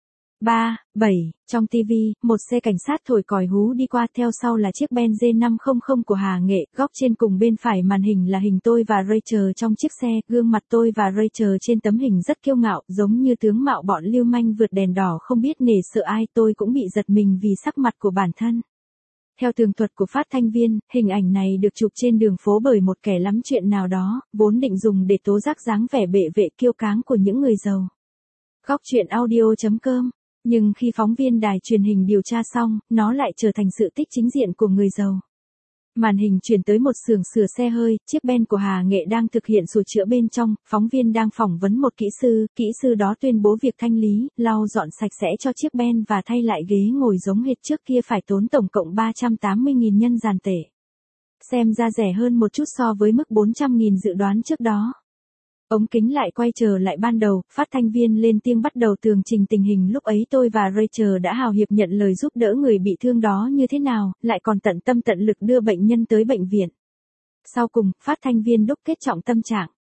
3, 7, trong tivi, một xe cảnh sát thổi còi hú đi qua, theo sau là chiếc Benz G500 của Hà Nghệ, góc trên cùng bên phải màn hình là hình tôi và Rachel trong chiếc xe, gương mặt tôi và Rachel trên tấm hình rất kiêu ngạo, giống như tướng mạo bọn lưu manh vượt đèn đỏ không biết nể sợ ai, tôi cũng bị giật mình vì sắc mặt của bản thân. Theo tường thuật của phát thanh viên, hình ảnh này được chụp trên đường phố bởi một kẻ lắm chuyện nào đó, vốn định dùng để tố giác dáng vẻ bệ vệ kiêu cáng của những người giàu. Góc truyện audio.com. Nhưng khi phóng viên đài truyền hình điều tra xong, nó lại trở thành sự tích chính diện của người giàu. Màn hình chuyển tới một xưởng sửa xe hơi, chiếc Ben của Hà Nghệ đang thực hiện sửa chữa bên trong, phóng viên đang phỏng vấn một kỹ sư đó tuyên bố việc thanh lý, lau dọn sạch sẽ cho chiếc Ben và thay lại ghế ngồi giống hệt trước kia phải tốn tổng cộng 380.000 nhân dân tệ. Xem ra rẻ hơn một chút so với mức 400.000 dự đoán trước đó. Ống kính lại quay trở lại ban đầu, phát thanh viên lên tiếng bắt đầu tường trình tình hình lúc ấy tôi và Rachel đã hào hiệp nhận lời giúp đỡ người bị thương đó như thế nào, lại còn tận tâm tận lực đưa bệnh nhân tới bệnh viện. Sau cùng, phát thanh viên đúc kết trọng tâm trạng.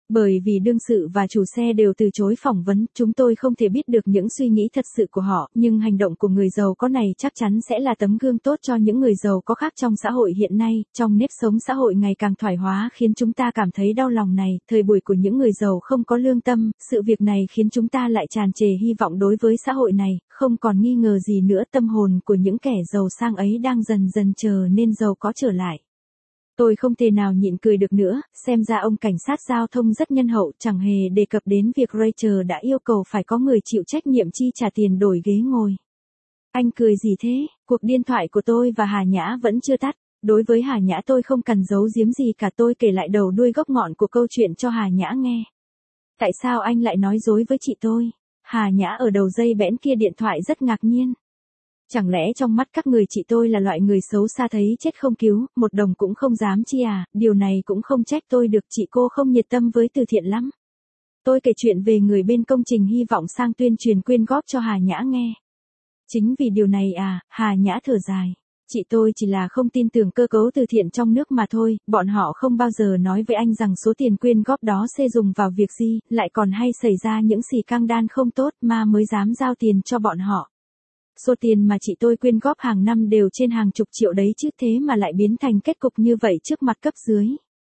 Bởi vì đương sự và chủ xe đều từ chối phỏng vấn, chúng tôi không thể biết được những suy nghĩ thật sự của họ, nhưng hành động của người giàu có này chắc chắn sẽ là tấm gương tốt cho những người giàu có khác trong xã hội hiện nay, trong nếp sống xã hội ngày càng thoái hóa khiến chúng ta cảm thấy đau lòng này, thời buổi của những người giàu không có lương tâm, sự việc này khiến chúng ta lại tràn trề hy vọng đối với xã hội này, không còn nghi ngờ gì nữa tâm hồn của những kẻ giàu sang ấy đang dần dần trở nên giàu có trở lại. Tôi không thể nào nhịn cười được nữa, xem ra ông cảnh sát giao thông rất nhân hậu, chẳng hề đề cập đến việc Rachel đã yêu cầu phải có người chịu trách nhiệm chi trả tiền đổi ghế ngồi. Anh cười gì thế? Cuộc điện thoại của tôi và Hà Nhã vẫn chưa tắt. Đối với Hà Nhã tôi không cần giấu giếm gì cả, tôi kể lại đầu đuôi gốc ngọn của câu chuyện cho Hà Nhã nghe. Tại sao anh lại nói dối với chị tôi? Hà Nhã ở đầu dây bẽn kia điện thoại rất ngạc nhiên. Chẳng lẽ trong mắt các người chị tôi là loại người xấu xa thấy chết không cứu, một đồng cũng không dám chi à, điều này cũng không trách tôi được, chị cô không nhiệt tâm với từ thiện lắm. Tôi kể chuyện về người bên công trình hy vọng sang tuyên truyền quyên góp cho Hà Nhã nghe. Chính vì điều này à, Hà Nhã thở dài. Chị tôi chỉ là không tin tưởng cơ cấu từ thiện trong nước mà thôi, bọn họ không bao giờ nói với anh rằng số tiền quyên góp đó sẽ dùng vào việc gì, lại còn hay xảy ra những xì căng đan không tốt mà mới dám giao tiền cho bọn họ. Số tiền mà chị tôi quyên góp hàng năm đều trên hàng chục triệu đấy chứ, thế mà lại biến thành kết cục như vậy trước mặt cấp dưới.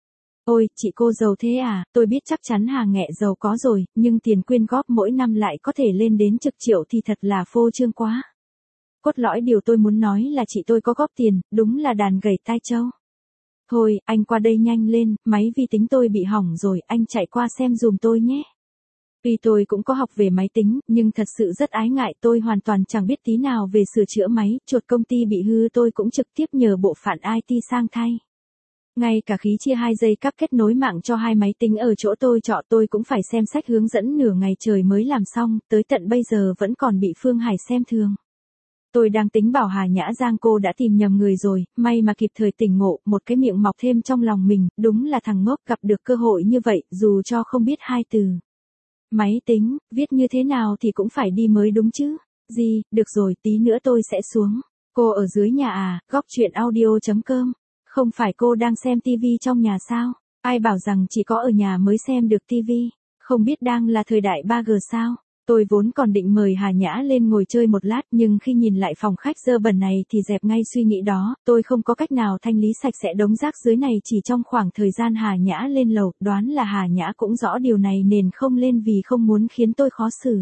Ôi, chị cô giàu thế à, tôi biết chắc chắn Hà Nghệ giàu có rồi, nhưng tiền quyên góp mỗi năm lại có thể lên đến chục triệu thì thật là phô trương quá. Cốt lõi điều tôi muốn nói là chị tôi có góp tiền, đúng là đàn gầy tai trâu. Thôi, anh qua đây nhanh lên, máy vi tính tôi bị hỏng rồi, anh chạy qua xem giùm tôi nhé. Tuy tôi cũng có học về máy tính, nhưng thật sự rất ái ngại, tôi hoàn toàn chẳng biết tí nào về sửa chữa máy, chuột công ty bị hư tôi cũng trực tiếp nhờ bộ phận IT sang thay. Ngay cả khí chia 2 dây cáp kết nối mạng cho 2 máy tính ở chỗ tôi trọ tôi cũng phải xem sách hướng dẫn nửa ngày trời mới làm xong, tới tận bây giờ vẫn còn bị Phương Hải xem thường. Tôi đang tính bảo Hà Nhã Giang cô đã tìm nhầm người rồi, may mà kịp thời tỉnh ngộ, một cái miệng mọc thêm trong lòng mình, đúng là thằng ngốc gặp được cơ hội như vậy, dù cho không biết 2 từ. Máy tính, viết như thế nào thì cũng phải đi mới đúng chứ. Gì, được rồi, tí nữa tôi sẽ xuống. Cô ở dưới nhà à, góc chuyện audio.com. Không phải cô đang xem tivi trong nhà sao? Ai bảo rằng chỉ có ở nhà mới xem được tivi? Không biết đang là thời đại 3G sao? Tôi vốn còn định mời Hà Nhã lên ngồi chơi một lát, nhưng khi nhìn lại phòng khách dơ bẩn này thì dẹp ngay suy nghĩ đó, tôi không có cách nào thanh lý sạch sẽ đống rác dưới này chỉ trong khoảng thời gian Hà Nhã lên lầu, đoán là Hà Nhã cũng rõ điều này nên không lên vì không muốn khiến tôi khó xử.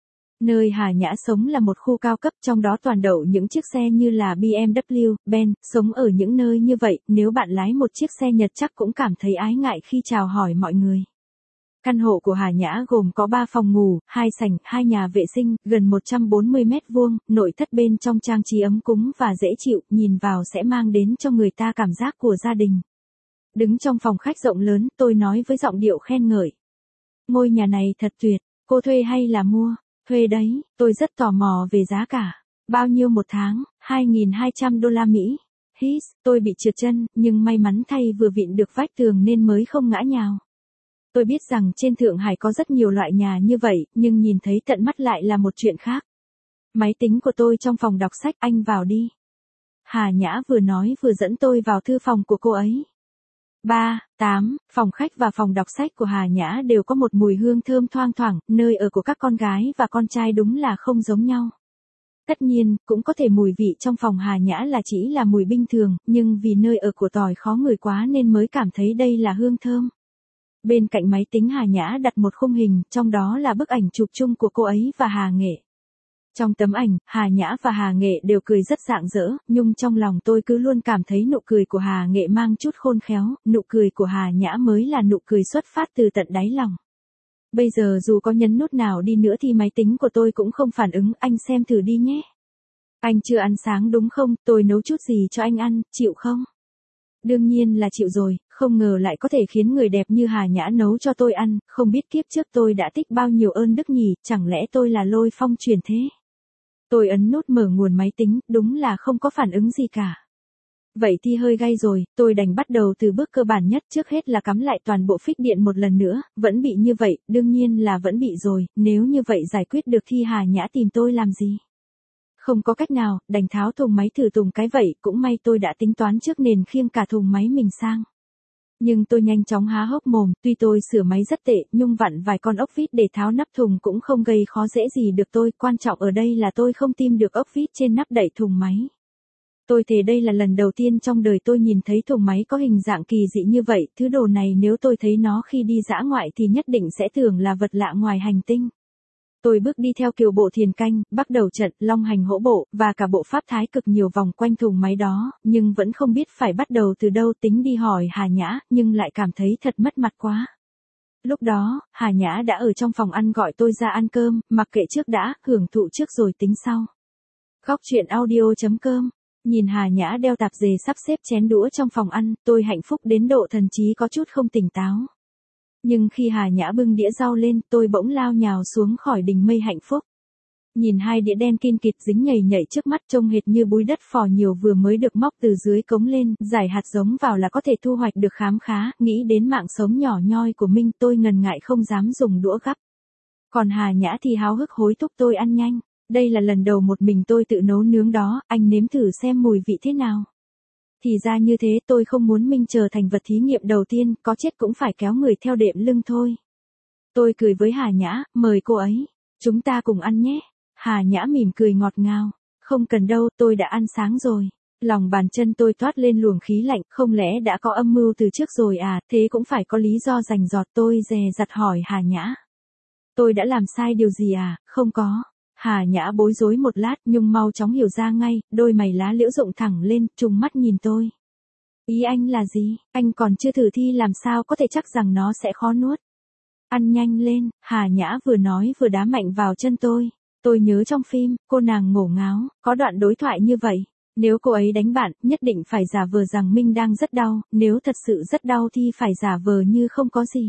Nơi Hà Nhã sống là một khu cao cấp, trong đó toàn đậu những chiếc xe như là BMW, Benz, sống ở những nơi như vậy, nếu bạn lái một chiếc xe Nhật chắc cũng cảm thấy ái ngại khi chào hỏi mọi người. Căn hộ của Hà Nhã gồm có 3 phòng ngủ, 2 sảnh, 2 nhà vệ sinh, gần 140 mét vuông, nội thất bên trong trang trí ấm cúng và dễ chịu, nhìn vào sẽ mang đến cho người ta cảm giác của gia đình. Đứng trong phòng khách rộng lớn, tôi nói với giọng điệu khen ngợi. Ngôi nhà này thật tuyệt, cô thuê hay là mua? Thuê đấy, tôi rất tò mò về giá cả. Bao nhiêu một tháng? 2.200 đô la Mỹ. Hít, tôi bị trượt chân, nhưng may mắn thay vừa vịn được vách tường nên mới không ngã nhào. Tôi biết rằng trên Thượng Hải có rất nhiều loại nhà như vậy, nhưng nhìn thấy tận mắt lại là một chuyện khác. Máy tính của tôi trong phòng đọc sách, anh vào đi. Hà Nhã vừa nói vừa dẫn tôi vào thư phòng của cô ấy. 8, phòng khách và phòng đọc sách của Hà Nhã đều có một mùi hương thơm thoang thoảng, nơi ở của các con gái và con trai đúng là không giống nhau. Tất nhiên, cũng có thể mùi vị trong phòng Hà Nhã là chỉ là mùi bình thường, nhưng vì nơi ở của tỏi khó ngửi quá nên mới cảm thấy đây là hương thơm. Bên cạnh máy tính Hà Nhã đặt một khung hình, trong đó là bức ảnh chụp chung của cô ấy và Hà Nghệ. Trong tấm ảnh, Hà Nhã và Hà Nghệ đều cười rất rạng rỡ, nhưng trong lòng tôi cứ luôn cảm thấy nụ cười của Hà Nghệ mang chút khôn khéo, nụ cười của Hà Nhã mới là nụ cười xuất phát từ tận đáy lòng. Bây giờ dù có nhấn nút nào đi nữa thì máy tính của tôi cũng không phản ứng, anh xem thử đi nhé. Anh chưa ăn sáng đúng không, tôi nấu chút gì cho anh ăn, chịu không? Đương nhiên là chịu rồi, không ngờ lại có thể khiến người đẹp như Hà Nhã nấu cho tôi ăn, không biết kiếp trước tôi đã tích bao nhiêu ơn đức nhỉ, chẳng lẽ tôi là Lôi Phong truyền thế? Tôi ấn nút mở nguồn máy tính, đúng là không có phản ứng gì cả. Vậy thì hơi gay rồi, tôi đành bắt đầu từ bước cơ bản nhất, trước hết là cắm lại toàn bộ phích điện một lần nữa, vẫn bị như vậy, đương nhiên là vẫn bị rồi, nếu như vậy giải quyết được thì Hà Nhã tìm tôi làm gì? Không có cách nào, đành tháo thùng máy thử tùng cái vậy, cũng may tôi đã tính toán trước nên khiêng cả thùng máy mình sang. Nhưng tôi nhanh chóng há hốc mồm, tuy tôi sửa máy rất tệ, nhưng vặn vài con ốc vít để tháo nắp thùng cũng không gây khó dễ gì được tôi, quan trọng ở đây là tôi không tìm được ốc vít trên nắp đậy thùng máy. Tôi thề đây là lần đầu tiên trong đời tôi nhìn thấy thùng máy có hình dạng kỳ dị như vậy, thứ đồ này nếu tôi thấy nó khi đi dã ngoại thì nhất định sẽ tưởng là vật lạ ngoài hành tinh. Tôi bước đi theo kiểu bộ thiền canh, bắt đầu trận long hành hổ bộ, và cả bộ pháp thái cực nhiều vòng quanh thùng máy đó, nhưng vẫn không biết phải bắt đầu từ đâu, tính đi hỏi Hà Nhã, nhưng lại cảm thấy thật mất mặt quá. Lúc đó, Hà Nhã đã ở trong phòng ăn gọi tôi ra ăn cơm, mặc kệ trước đã, hưởng thụ trước rồi tính sau. Góc truyện audio.com. Nhìn Hà Nhã đeo tạp dề sắp xếp chén đũa trong phòng ăn, tôi hạnh phúc đến độ thần trí có chút không tỉnh táo. Nhưng khi Hà Nhã bưng đĩa rau lên, tôi bỗng lao nhào xuống khỏi đỉnh mây hạnh phúc. Nhìn hai đĩa đen kin kịt dính nhầy nhảy trước mắt trông hệt như búi đất phò nhiều vừa mới được móc từ dưới cống lên, rải hạt giống vào là có thể thu hoạch được khám khá, nghĩ đến mạng sống nhỏ nhoi của mình tôi ngần ngại không dám dùng đũa gắp. Còn Hà Nhã thì háo hức hối thúc tôi ăn nhanh, đây là lần đầu một mình tôi tự nấu nướng đó, anh nếm thử xem mùi vị thế nào. Thì ra như thế, tôi không muốn mình trở thành vật thí nghiệm đầu tiên, có chết cũng phải kéo người theo đệm lưng thôi. Tôi cười với Hà Nhã, mời cô ấy, chúng ta cùng ăn nhé. Hà Nhã mỉm cười ngọt ngào, không cần đâu, tôi đã ăn sáng rồi. Lòng bàn chân tôi toát lên luồng khí lạnh, không lẽ đã có âm mưu từ trước rồi à, thế cũng phải có lý do rành rọt, tôi dè dặt hỏi Hà Nhã. Tôi đã làm sai điều gì à, không có. Hà Nhã bối rối một lát nhưng mau chóng hiểu ra ngay, đôi mày lá liễu rụng thẳng lên, trùng mắt nhìn tôi. Ý anh là gì, anh còn chưa thử thi làm sao có thể chắc rằng nó sẽ khó nuốt. Ăn nhanh lên, Hà Nhã vừa nói vừa đá mạnh vào chân tôi. Tôi nhớ trong phim, cô nàng ngổ ngáo, có đoạn đối thoại như vậy. Nếu cô ấy đánh bạn, nhất định phải giả vờ rằng mình đang rất đau, nếu thật sự rất đau thì phải giả vờ như không có gì.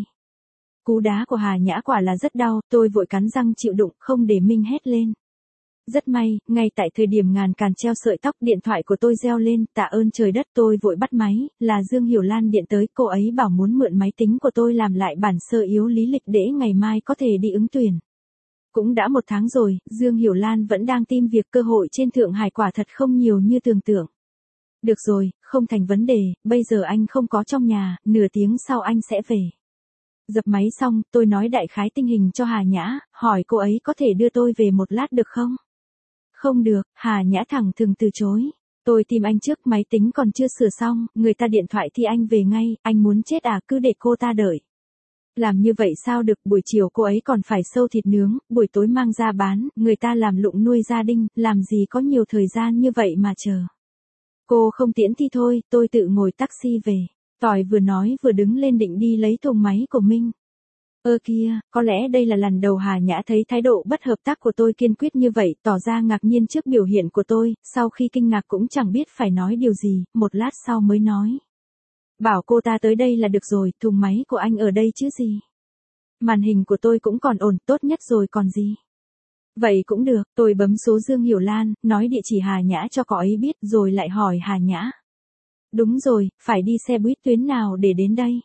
Cú đá của Hà Nhã quả là rất đau, tôi vội cắn răng chịu đựng, không để Minh hét lên. Rất may, ngay tại thời điểm ngàn càn treo sợi tóc, điện thoại của tôi reo lên, tạ ơn trời đất, tôi vội bắt máy, là Dương Hiểu Lan điện tới, cô ấy bảo muốn mượn máy tính của tôi làm lại bản sơ yếu lý lịch để ngày mai có thể đi ứng tuyển. Cũng đã 1 tháng rồi, Dương Hiểu Lan vẫn đang tìm việc, cơ hội trên Thượng Hải quả thật không nhiều như tưởng tượng. Được rồi, không thành vấn đề, bây giờ anh không có trong nhà, nửa tiếng sau anh sẽ về. Dập máy xong, tôi nói đại khái tình hình cho Hà Nhã, hỏi cô ấy có thể đưa tôi về một lát được không? Không được, Hà Nhã thẳng thừng từ chối. Tôi tìm anh trước, máy tính còn chưa sửa xong, người ta điện thoại thì anh về ngay, anh muốn chết à, cứ để cô ta đợi. Làm như vậy sao được, buổi chiều cô ấy còn phải sâu thịt nướng, buổi tối mang ra bán, người ta làm lụng nuôi gia đình, làm gì có nhiều thời gian như vậy mà chờ. Cô không tiễn thì thôi, tôi tự ngồi taxi về. Tỏi vừa nói vừa đứng lên định đi lấy thùng máy của mình. Kia, có lẽ đây là lần đầu Hà Nhã thấy thái độ bất hợp tác của tôi kiên quyết như vậy, tỏ ra ngạc nhiên trước biểu hiện của tôi, sau khi kinh ngạc cũng chẳng biết phải nói điều gì, một lát sau mới nói. Bảo cô ta tới đây là được rồi, thùng máy của anh ở đây chứ gì. Màn hình của tôi cũng còn ổn, tốt nhất rồi còn gì. Vậy cũng được, tôi bấm số Dương Hiểu Lan, nói địa chỉ Hà Nhã cho cô ấy biết, rồi lại hỏi Hà Nhã. Đúng rồi, phải đi xe buýt tuyến nào để đến đây?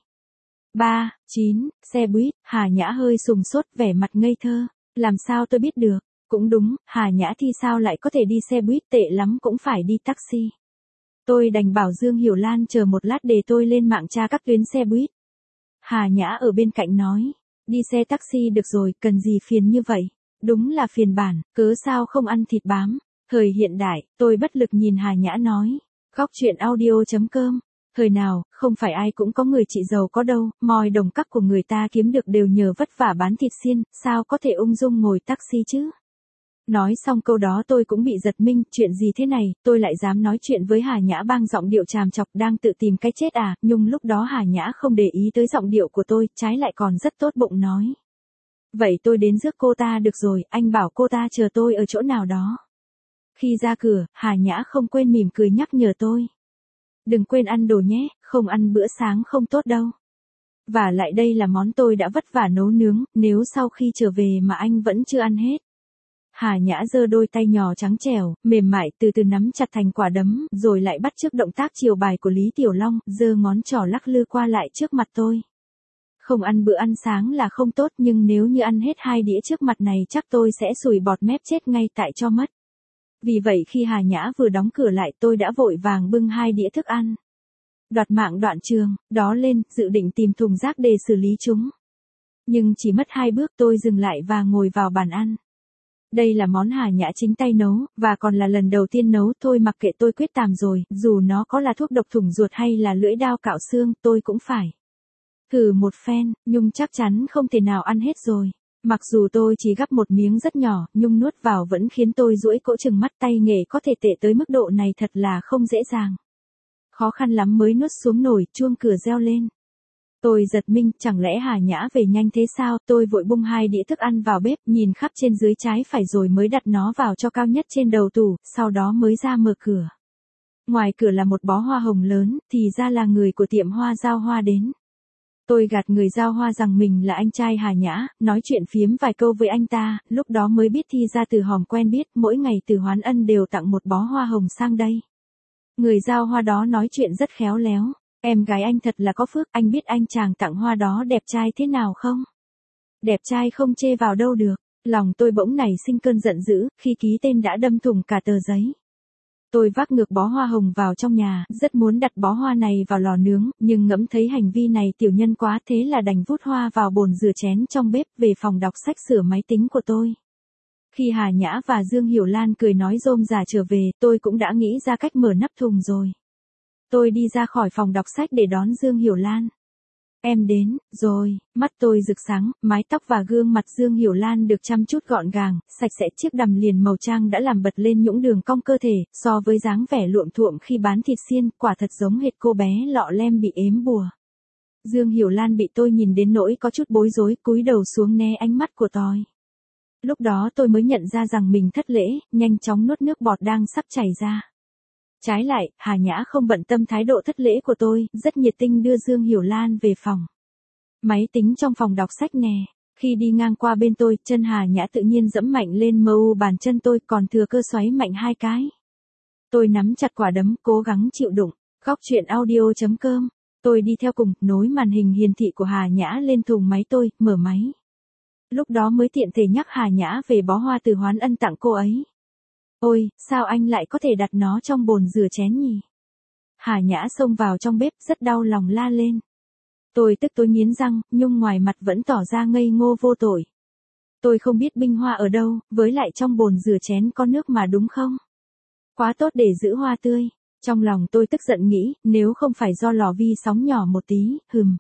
3, 9, xe buýt, Hà Nhã hơi sùng sốt, vẻ mặt ngây thơ. Làm sao tôi biết được? Cũng đúng, Hà Nhã thì sao lại có thể đi xe buýt, tệ lắm cũng phải đi taxi. Tôi đành bảo Dương Hiểu Lan chờ một lát để tôi lên mạng tra các tuyến xe buýt. Hà Nhã ở bên cạnh nói, đi xe taxi được rồi, cần gì phiền như vậy? Đúng là phiền bản, cớ sao không ăn thịt bám. Thời hiện đại, tôi bất lực nhìn Hà Nhã nói. Góc truyện audio.com. Thời nào, không phải ai cũng có người chị giàu có đâu, mọi đồng cắc của người ta kiếm được đều nhờ vất vả bán thịt xiên, sao có thể ung dung ngồi taxi chứ? Nói xong câu đó tôi cũng bị giật mình, chuyện gì thế này, tôi lại dám nói chuyện với Hà Nhã bằng giọng điệu chàm chọc, đang tự tìm cái chết à, nhưng lúc đó Hà Nhã không để ý tới giọng điệu của tôi, trái lại còn rất tốt bụng nói. Vậy tôi đến rước cô ta được rồi, anh bảo cô ta chờ tôi ở chỗ nào đó. Khi ra cửa, Hà Nhã không quên mỉm cười nhắc nhở tôi. Đừng quên ăn đồ nhé, không ăn bữa sáng không tốt đâu. Và lại đây là món tôi đã vất vả nấu nướng, nếu sau khi trở về mà anh vẫn chưa ăn hết. Hà Nhã giơ đôi tay nhỏ trắng trẻo, mềm mại từ từ nắm chặt thành quả đấm, rồi lại bắt chước động tác chiều bài của Lý Tiểu Long, giơ ngón trỏ lắc lư qua lại trước mặt tôi. Không ăn bữa ăn sáng là không tốt, nhưng nếu như ăn hết 2 đĩa trước mặt này chắc tôi sẽ sùi bọt mép chết ngay tại cho mất. Vì vậy khi Hà Nhã vừa đóng cửa lại tôi đã vội vàng bưng 2 đĩa thức ăn. Đoạt mạng đoạn trường, đó lên, dự định tìm thùng rác để xử lý chúng. Nhưng chỉ mất 2 bước tôi dừng lại và ngồi vào bàn ăn. Đây là món Hà Nhã chính tay nấu, và còn là lần đầu tiên nấu, thôi mặc kệ, tôi quyết tàm rồi, dù nó có là thuốc độc thủng ruột hay là lưỡi dao cạo xương, tôi cũng phải thử một phen. Nhung chắc chắn không thể nào ăn hết rồi. Mặc dù tôi chỉ gắp một miếng rất nhỏ, Nhung nuốt vào vẫn khiến tôi duỗi cỗ chừng mắt. Tay nghề có thể tệ tới mức độ này thật là không dễ dàng. Khó khăn lắm mới nuốt xuống nổi, chuông cửa reo lên. Tôi giật mình, chẳng lẽ Hà Nhã về nhanh thế sao? Tôi vội bung 2 đĩa thức ăn vào bếp, nhìn khắp trên dưới trái phải rồi mới đặt nó vào cho cao nhất trên đầu tủ, sau đó mới ra mở cửa. Ngoài cửa là một bó hoa hồng lớn, thì ra là người của tiệm hoa giao hoa đến. Tôi gạt người giao hoa rằng mình là anh trai Hà Nhã, nói chuyện phiếm vài câu với anh ta, lúc đó mới biết thì ra Từ Hòm quen biết, mỗi ngày Từ Hoán Ân đều tặng một bó hoa hồng sang đây. Người giao hoa đó nói chuyện rất khéo léo. Em gái anh thật là có phước, anh biết anh chàng tặng hoa đó đẹp trai thế nào không? Đẹp trai không chê vào đâu được. Lòng tôi bỗng nảy sinh cơn giận dữ, khi ký tên đã đâm thủng cả tờ giấy. Tôi vác ngược bó hoa hồng vào trong nhà, rất muốn đặt bó hoa này vào lò nướng, nhưng ngẫm thấy hành vi này tiểu nhân quá, thế là đành vút hoa vào bồn rửa chén trong bếp, về phòng đọc sách sửa máy tính của tôi. Khi Hà Nhã và Dương Hiểu Lan cười nói rôm rả trở về, tôi cũng đã nghĩ ra cách mở nắp thùng rồi. Tôi đi ra khỏi phòng đọc sách để đón Dương Hiểu Lan. Em đến, rồi, mắt tôi rực sáng, mái tóc và gương mặt Dương Hiểu Lan được chăm chút gọn gàng, sạch sẽ, chiếc đầm liền màu trang đã làm bật lên những đường cong cơ thể, so với dáng vẻ luộm thuộm khi bán thịt xiên, quả thật giống hệt cô bé lọ lem bị ếm bùa. Dương Hiểu Lan bị tôi nhìn đến nỗi có chút bối rối, cúi đầu xuống né ánh mắt của tôi. Lúc đó tôi mới nhận ra rằng mình thất lễ, nhanh chóng nuốt nước bọt đang sắp chảy ra. Trái lại, Hà Nhã không bận tâm thái độ thất lễ của tôi, rất nhiệt tình đưa Dương Hiểu Lan về phòng. Máy tính trong phòng đọc sách nè. Khi đi ngang qua bên tôi, chân Hà Nhã tự nhiên giẫm mạnh lên mu bàn chân tôi, còn thừa cơ xoáy mạnh 2 cái. Tôi nắm chặt quả đấm, cố gắng chịu đựng. Góc truyện audio.com. Tôi đi theo cùng, nối màn hình hiển thị của Hà Nhã lên thùng máy tôi, mở máy. Lúc đó mới tiện thể nhắc Hà Nhã về bó hoa Từ Hoán Ân tặng cô ấy. Ôi, sao anh lại có thể đặt nó trong bồn rửa chén nhỉ? Hà Nhã xông vào trong bếp, rất đau lòng la lên. Tôi tức tối nghiến răng, Nhung ngoài mặt vẫn tỏ ra ngây ngô vô tội. Tôi không biết binh hoa ở đâu, với lại trong bồn rửa chén có nước mà đúng không? Quá tốt để giữ hoa tươi. Trong lòng tôi tức giận nghĩ, nếu không phải do lò vi sóng nhỏ một tí,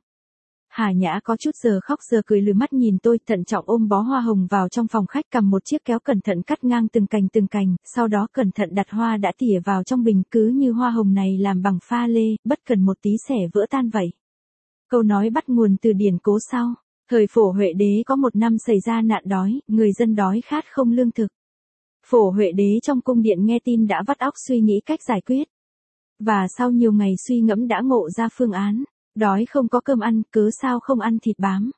Hà Nhã có chút giờ khóc giờ cười, lừ mắt nhìn tôi, thận trọng ôm bó hoa hồng vào trong phòng khách, cầm một chiếc kéo cẩn thận cắt ngang từng cành, sau đó cẩn thận đặt hoa đã tỉa vào trong bình, cứ như hoa hồng này làm bằng pha lê, bất cần một tí xẻ vỡ tan vậy. Câu nói bắt nguồn từ điển Cố Sau. Thời Phổ Huệ Đế có một năm xảy ra nạn đói, người dân đói khát không lương thực. Phổ Huệ Đế trong cung điện nghe tin đã vắt óc suy nghĩ cách giải quyết. Và sau nhiều ngày suy ngẫm đã ngộ ra phương án. Đói không có cơm ăn, cớ sao không ăn thịt bám.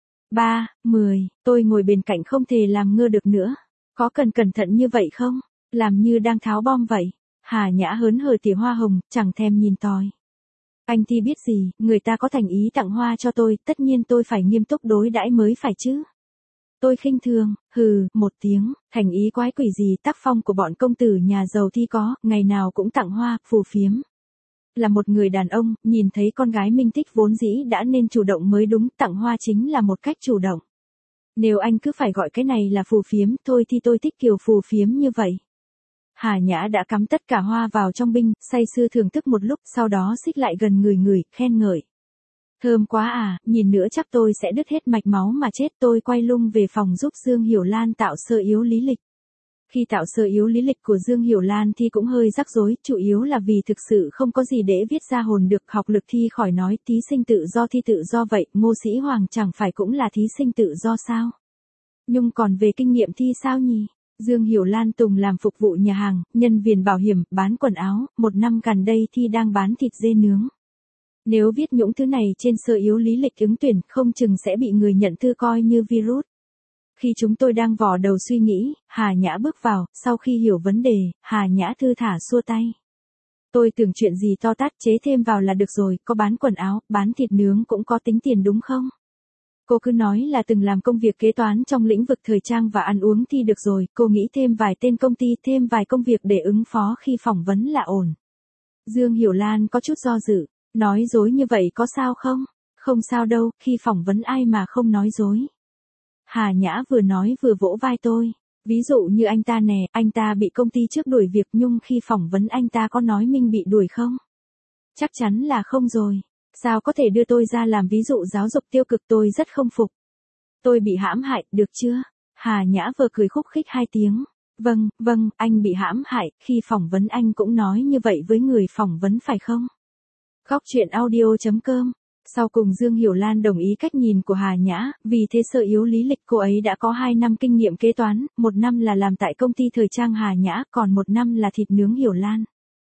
10, tôi ngồi bên cạnh không thể làm ngơ được nữa. Có cần cẩn thận như vậy không? Làm như đang tháo bom vậy. Hà Nhã hớn hở tỉa hoa hồng, chẳng thèm nhìn tôi. Anh thì biết gì, người ta có thành ý tặng hoa cho tôi, tất nhiên tôi phải nghiêm túc đối đãi mới phải chứ. Tôi khinh thường, một tiếng, thành ý quái quỷ gì, tác phong của bọn công tử nhà giàu thì có, ngày nào cũng tặng hoa, phù phiếm. Là một người đàn ông, nhìn thấy con gái mình thích vốn dĩ đã nên chủ động mới đúng, tặng hoa chính là một cách chủ động. Nếu anh cứ phải gọi cái này là phù phiếm, thôi thì tôi thích kiểu phù phiếm như vậy. Hà Nhã đã cắm tất cả hoa vào trong bình, say sưa thưởng thức một lúc, sau đó xích lại gần người, khen ngợi. Thơm quá à, nhìn nữa chắc tôi sẽ đứt hết mạch máu mà chết. Tôi quay lưng về phòng giúp Dương Hiểu Lan tạo sơ yếu lý lịch. Khi tạo sơ yếu lý lịch của Dương Hiểu Lan thì cũng hơi rắc rối, chủ yếu là vì thực sự không có gì để viết ra hồn được, học lực thi khỏi nói, thí sinh tự do thi tự do vậy, Ngô Sĩ Hoàng chẳng phải cũng là thí sinh tự do sao? Nhưng còn về kinh nghiệm thi sao nhỉ? Dương Hiểu Lan từng làm phục vụ nhà hàng, nhân viên bảo hiểm, bán quần áo, 1 năm gần đây thì đang bán thịt dê nướng. Nếu viết những thứ này trên sơ yếu lý lịch ứng tuyển, không chừng sẽ bị người nhận thư coi như virus. Khi chúng tôi đang vò đầu suy nghĩ, Hà Nhã bước vào, sau khi hiểu vấn đề, Hà Nhã thư thả xua tay. Tôi tưởng chuyện gì to tát chế thêm vào là được rồi, có bán quần áo, bán thịt nướng cũng có tính tiền đúng không? Cô cứ nói là từng làm công việc kế toán trong lĩnh vực thời trang và ăn uống thì được rồi, cô nghĩ thêm vài tên công ty, thêm vài công việc để ứng phó khi phỏng vấn là ổn. Dương Hiểu Lan có chút do dự. Nói dối như vậy có sao không? Không sao đâu, khi phỏng vấn ai mà không nói dối. Hà Nhã vừa nói vừa vỗ vai tôi. Ví dụ như anh ta nè, anh ta bị công ty trước đuổi việc nhưng khi phỏng vấn anh ta có nói mình bị đuổi không? Chắc chắn là không rồi. Sao có thể đưa tôi ra làm ví dụ giáo dục tiêu cực, tôi rất không phục. Tôi bị hãm hại, được chưa? Hà Nhã vừa cười khúc khích 2 tiếng. Vâng, anh bị hãm hại, khi phỏng vấn anh cũng nói như vậy với người phỏng vấn phải không? Góc chuyện audio.com. Sau cùng Dương Hiểu Lan đồng ý cách nhìn của Hà Nhã, vì thế sở yếu lý lịch cô ấy đã có 2 năm kinh nghiệm kế toán, 1 năm là làm tại công ty thời trang Hà Nhã, còn 1 năm là thịt nướng Hiểu Lan.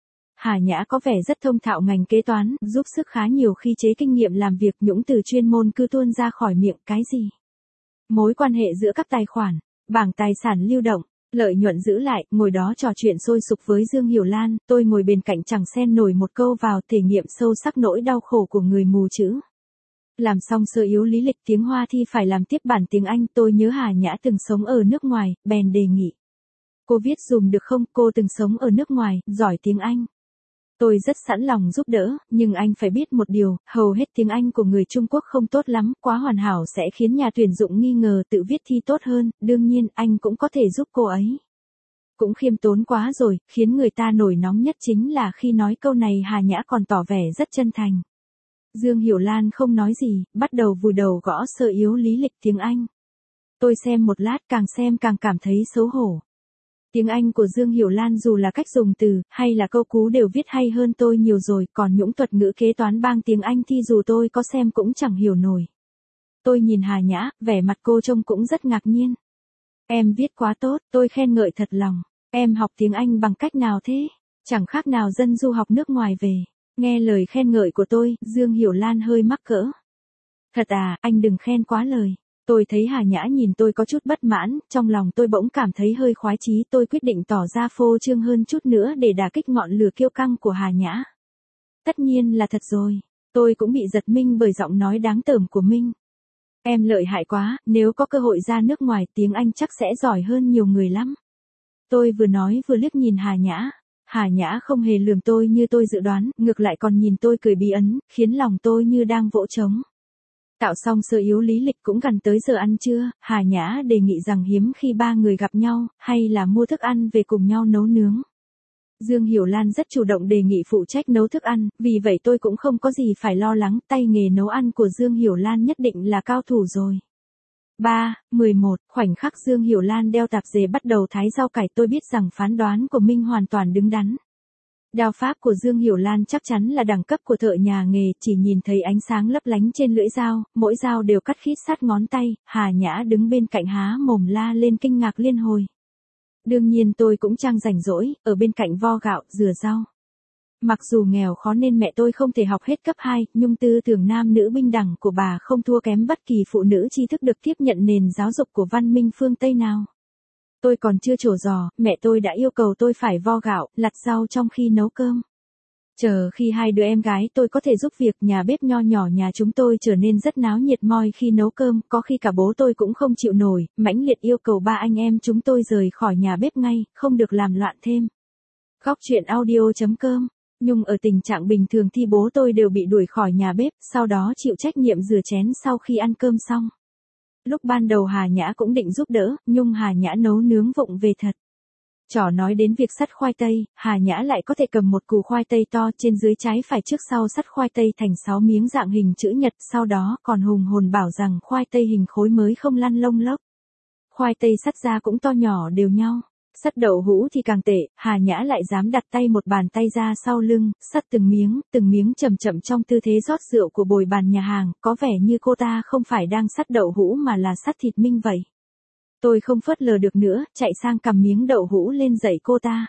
Hà Nhã có vẻ rất thông thạo ngành kế toán, giúp sức khá nhiều khi chế kinh nghiệm làm việc, những từ chuyên môn cứ tuôn ra khỏi miệng, cái gì? Mối quan hệ giữa các tài khoản, bảng tài sản lưu động, lợi nhuận giữ lại, ngồi đó trò chuyện sôi sục với Dương Hiểu Lan, tôi ngồi bên cạnh chẳng xen nổi một câu vào, thể nghiệm sâu sắc nỗi đau khổ của người mù chữ. Làm xong sơ yếu lý lịch tiếng Hoa thì phải làm tiếp bản tiếng Anh, tôi nhớ Hà Nhã từng sống ở nước ngoài, bèn đề nghị. Cô viết dùm được không, cô từng sống ở nước ngoài, giỏi tiếng Anh. Tôi rất sẵn lòng giúp đỡ, nhưng anh phải biết một điều, hầu hết tiếng Anh của người Trung Quốc không tốt lắm, quá hoàn hảo sẽ khiến nhà tuyển dụng nghi ngờ, tự viết thi tốt hơn, đương nhiên anh cũng có thể giúp cô ấy. Cũng khiêm tốn quá rồi, khiến người ta nổi nóng nhất chính là khi nói câu này Hà Nhã còn tỏ vẻ rất chân thành. Dương Hiểu Lan không nói gì, bắt đầu vùi đầu gõ sơ yếu lý lịch tiếng Anh. Tôi xem một lát, càng xem càng cảm thấy xấu hổ. Tiếng Anh của Dương Hiểu Lan dù là cách dùng từ, hay là câu cú đều viết hay hơn tôi nhiều rồi, còn những thuật ngữ kế toán bang tiếng Anh thì dù tôi có xem cũng chẳng hiểu nổi. Tôi nhìn Hà Nhã, vẻ mặt cô trông cũng rất ngạc nhiên. Em viết quá tốt, tôi khen ngợi thật lòng. Em học tiếng Anh bằng cách nào thế? Chẳng khác nào dân du học nước ngoài về. Nghe lời khen ngợi của tôi, Dương Hiểu Lan hơi mắc cỡ. Thật à, anh đừng khen quá lời. Tôi thấy Hà Nhã nhìn tôi có chút bất mãn, trong lòng tôi bỗng cảm thấy hơi khoái chí, tôi quyết định tỏ ra phô trương hơn chút nữa để đả kích ngọn lửa kiêu căng của Hà Nhã. Tất nhiên là thật rồi, tôi cũng bị giật mình bởi giọng nói đáng tởm của Minh. Em lợi hại quá, nếu có cơ hội ra nước ngoài tiếng Anh chắc sẽ giỏi hơn nhiều người lắm. Tôi vừa nói vừa liếc nhìn Hà Nhã. Hà Nhã không hề lườm tôi như tôi dự đoán, ngược lại còn nhìn tôi cười bí ẩn, khiến lòng tôi như đang vỗ trống. Tạo xong sơ yếu lý lịch cũng gần tới giờ ăn trưa, Hà Nhã đề nghị rằng hiếm khi 3 người gặp nhau, hay là mua thức ăn về cùng nhau nấu nướng. Dương Hiểu Lan rất chủ động đề nghị phụ trách nấu thức ăn, vì vậy tôi cũng không có gì phải lo lắng, tay nghề nấu ăn của Dương Hiểu Lan nhất định là cao thủ rồi. 11, khoảnh khắc Dương Hiểu Lan đeo tạp dề bắt đầu thái rau cải, tôi biết rằng phán đoán của Minh hoàn toàn đứng đắn. Đao pháp của Dương Hiểu Lan chắc chắn là đẳng cấp của thợ nhà nghề, chỉ nhìn thấy ánh sáng lấp lánh trên lưỡi dao, mỗi dao đều cắt khít sát ngón tay, Hà Nhã đứng bên cạnh há mồm la lên kinh ngạc liên hồi. Đương nhiên tôi cũng chẳng rảnh rỗi, ở bên cạnh vo gạo, rửa rau. Mặc dù nghèo khó nên mẹ tôi không thể học hết cấp 2, nhưng tư tưởng nam nữ bình đẳng của bà không thua kém bất kỳ phụ nữ tri thức được tiếp nhận nền giáo dục của văn minh phương Tây nào. Tôi còn chưa trổ giò, mẹ tôi đã yêu cầu tôi phải vo gạo, lặt rau trong khi nấu cơm. Chờ khi 2 đứa em gái tôi có thể giúp việc, nhà bếp nho nhỏ nhà chúng tôi trở nên rất náo nhiệt moi khi nấu cơm, có khi cả bố tôi cũng không chịu nổi, mãnh liệt yêu cầu 3 anh em chúng tôi rời khỏi nhà bếp ngay, không được làm loạn thêm. Góc chuyện audio.com. Nhưng ở tình trạng bình thường thì bố tôi đều bị đuổi khỏi nhà bếp, sau đó chịu trách nhiệm rửa chén sau khi ăn cơm xong. Lúc ban đầu Hà Nhã cũng định giúp đỡ, nhưng Hà Nhã nấu nướng vụng về thật. Trò nói đến việc sắt khoai tây, Hà Nhã lại có thể cầm một củ khoai tây to trên dưới trái phải trước sau sắt khoai tây thành 6 miếng dạng hình chữ nhật, sau đó còn hùng hồn bảo rằng khoai tây hình khối mới không lăn lông lốc. Khoai tây sắt ra cũng to nhỏ đều nhau. Sắt đậu hũ thì càng tệ, Hà Nhã lại dám đặt tay một bàn tay ra sau lưng, sắt từng miếng chậm chậm trong tư thế rót rượu của bồi bàn nhà hàng, có vẻ như cô ta không phải đang sắt đậu hũ mà là sắt thịt Minh vậy. Tôi không phớt lờ được nữa, chạy sang cầm miếng đậu hũ lên dạy cô ta.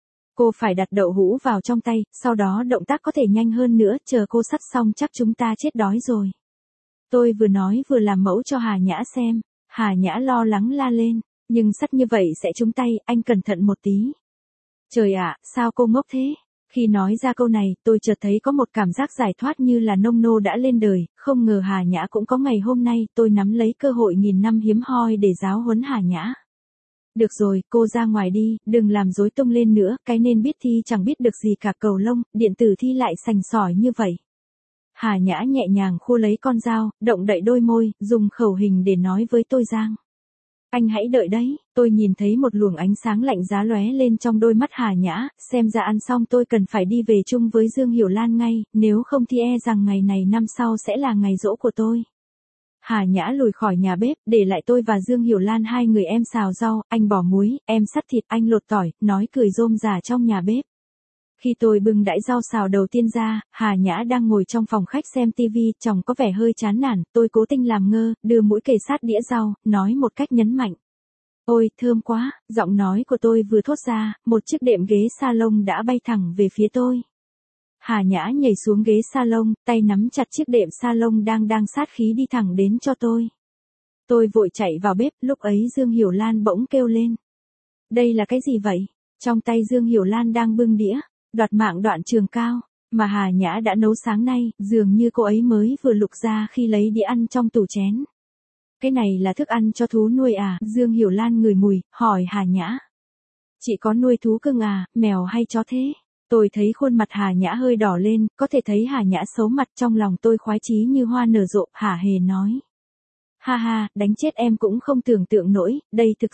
Cô phải đặt đậu hũ vào trong tay, sau đó động tác có thể nhanh hơn nữa, chờ cô sắt xong chắc chúng ta chết đói rồi. Tôi vừa nói vừa làm mẫu cho Hà Nhã xem, Hà Nhã lo lắng la lên. Nhưng sắt như vậy sẽ trúng tay, anh cẩn thận một tí. Trời ạ, sao cô ngốc thế? Khi nói ra câu này, tôi chợt thấy có một cảm giác giải thoát như là nông nô đã lên đời, không ngờ Hà Nhã cũng có ngày hôm nay, tôi nắm lấy cơ hội nghìn năm hiếm hoi để giáo huấn Hà Nhã. Được rồi, cô ra ngoài đi, đừng làm rối tung lên nữa, cái nên biết thi chẳng biết được gì cả cầu lông, điện tử thi lại sành sỏi như vậy. Hà Nhã nhẹ nhàng khua lấy con dao, động đậy đôi môi, dùng khẩu hình để nói với tôi Giang. Anh hãy đợi đấy, tôi nhìn thấy một luồng ánh sáng lạnh giá lóe lên trong đôi mắt Hà Nhã, xem ra ăn xong tôi cần phải đi về chung với Dương Hiểu Lan ngay, nếu không thì e rằng ngày này năm sau sẽ là ngày giỗ của tôi. Hà Nhã lùi khỏi nhà bếp, để lại tôi và Dương Hiểu Lan hai người em xào rau, anh bỏ muối, em sắt thịt, anh lột tỏi, nói cười rôm rả trong nhà bếp. Khi tôi bưng đãi rau xào đầu tiên ra, Hà Nhã đang ngồi trong phòng khách xem tivi, trông có vẻ hơi chán nản, tôi cố tình làm ngơ, đưa mũi kề sát đĩa rau, nói một cách nhấn mạnh. Ôi, thơm quá, giọng nói của tôi vừa thốt ra, một chiếc đệm ghế salon đã bay thẳng về phía tôi. Hà Nhã nhảy xuống ghế salon, tay nắm chặt chiếc đệm salon đang sát khí đi thẳng đến cho tôi. Tôi vội chạy vào bếp, lúc ấy Dương Hiểu Lan bỗng kêu lên. Đây là cái gì vậy? Trong tay Dương Hiểu Lan đang bưng đĩa. Đoạt mạng đoạn trường cao, mà Hà Nhã đã nấu sáng nay, dường như cô ấy mới vừa lục ra khi lấy đĩa ăn trong tủ chén. Cái này là thức ăn cho thú nuôi à? Dương Hiểu Lan ngửi mùi, hỏi Hà Nhã. Chị có nuôi thú cưng à, mèo hay chó thế? Tôi thấy khuôn mặt Hà Nhã hơi đỏ lên, có thể thấy Hà Nhã xấu mặt, trong lòng tôi khoái chí như hoa nở rộ, hả hề nói. Ha ha, đánh chết em cũng không tưởng tượng nổi, đây thực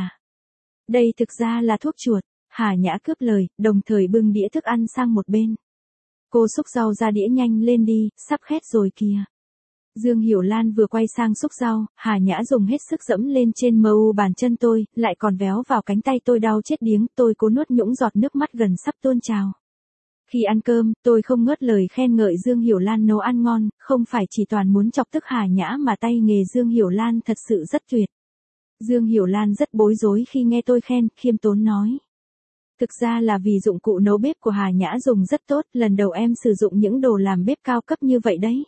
ra là thuốc chuột. Hà Nhã cướp lời, đồng thời bưng đĩa thức ăn sang một bên. Cô xúc rau ra đĩa nhanh lên đi, sắp khét rồi kìa. Dương Hiểu Lan vừa quay sang xúc rau, Hà Nhã dùng hết sức dẫm lên trên mu bàn chân tôi, lại còn véo vào cánh tay tôi đau chết điếng, tôi cố nuốt nhũng giọt nước mắt gần sắp tuôn trào. Khi ăn cơm, tôi không ngớt lời khen ngợi Dương Hiểu Lan nấu ăn ngon, không phải chỉ toàn muốn chọc tức Hà Nhã mà tay nghề Dương Hiểu Lan thật sự rất tuyệt. Dương Hiểu Lan rất bối rối khi nghe tôi khen, khiêm tốn nói. Thực ra là vì dụng cụ nấu bếp của Hà Nhã dùng rất tốt, lần đầu em sử dụng những đồ làm bếp cao cấp như vậy đấy.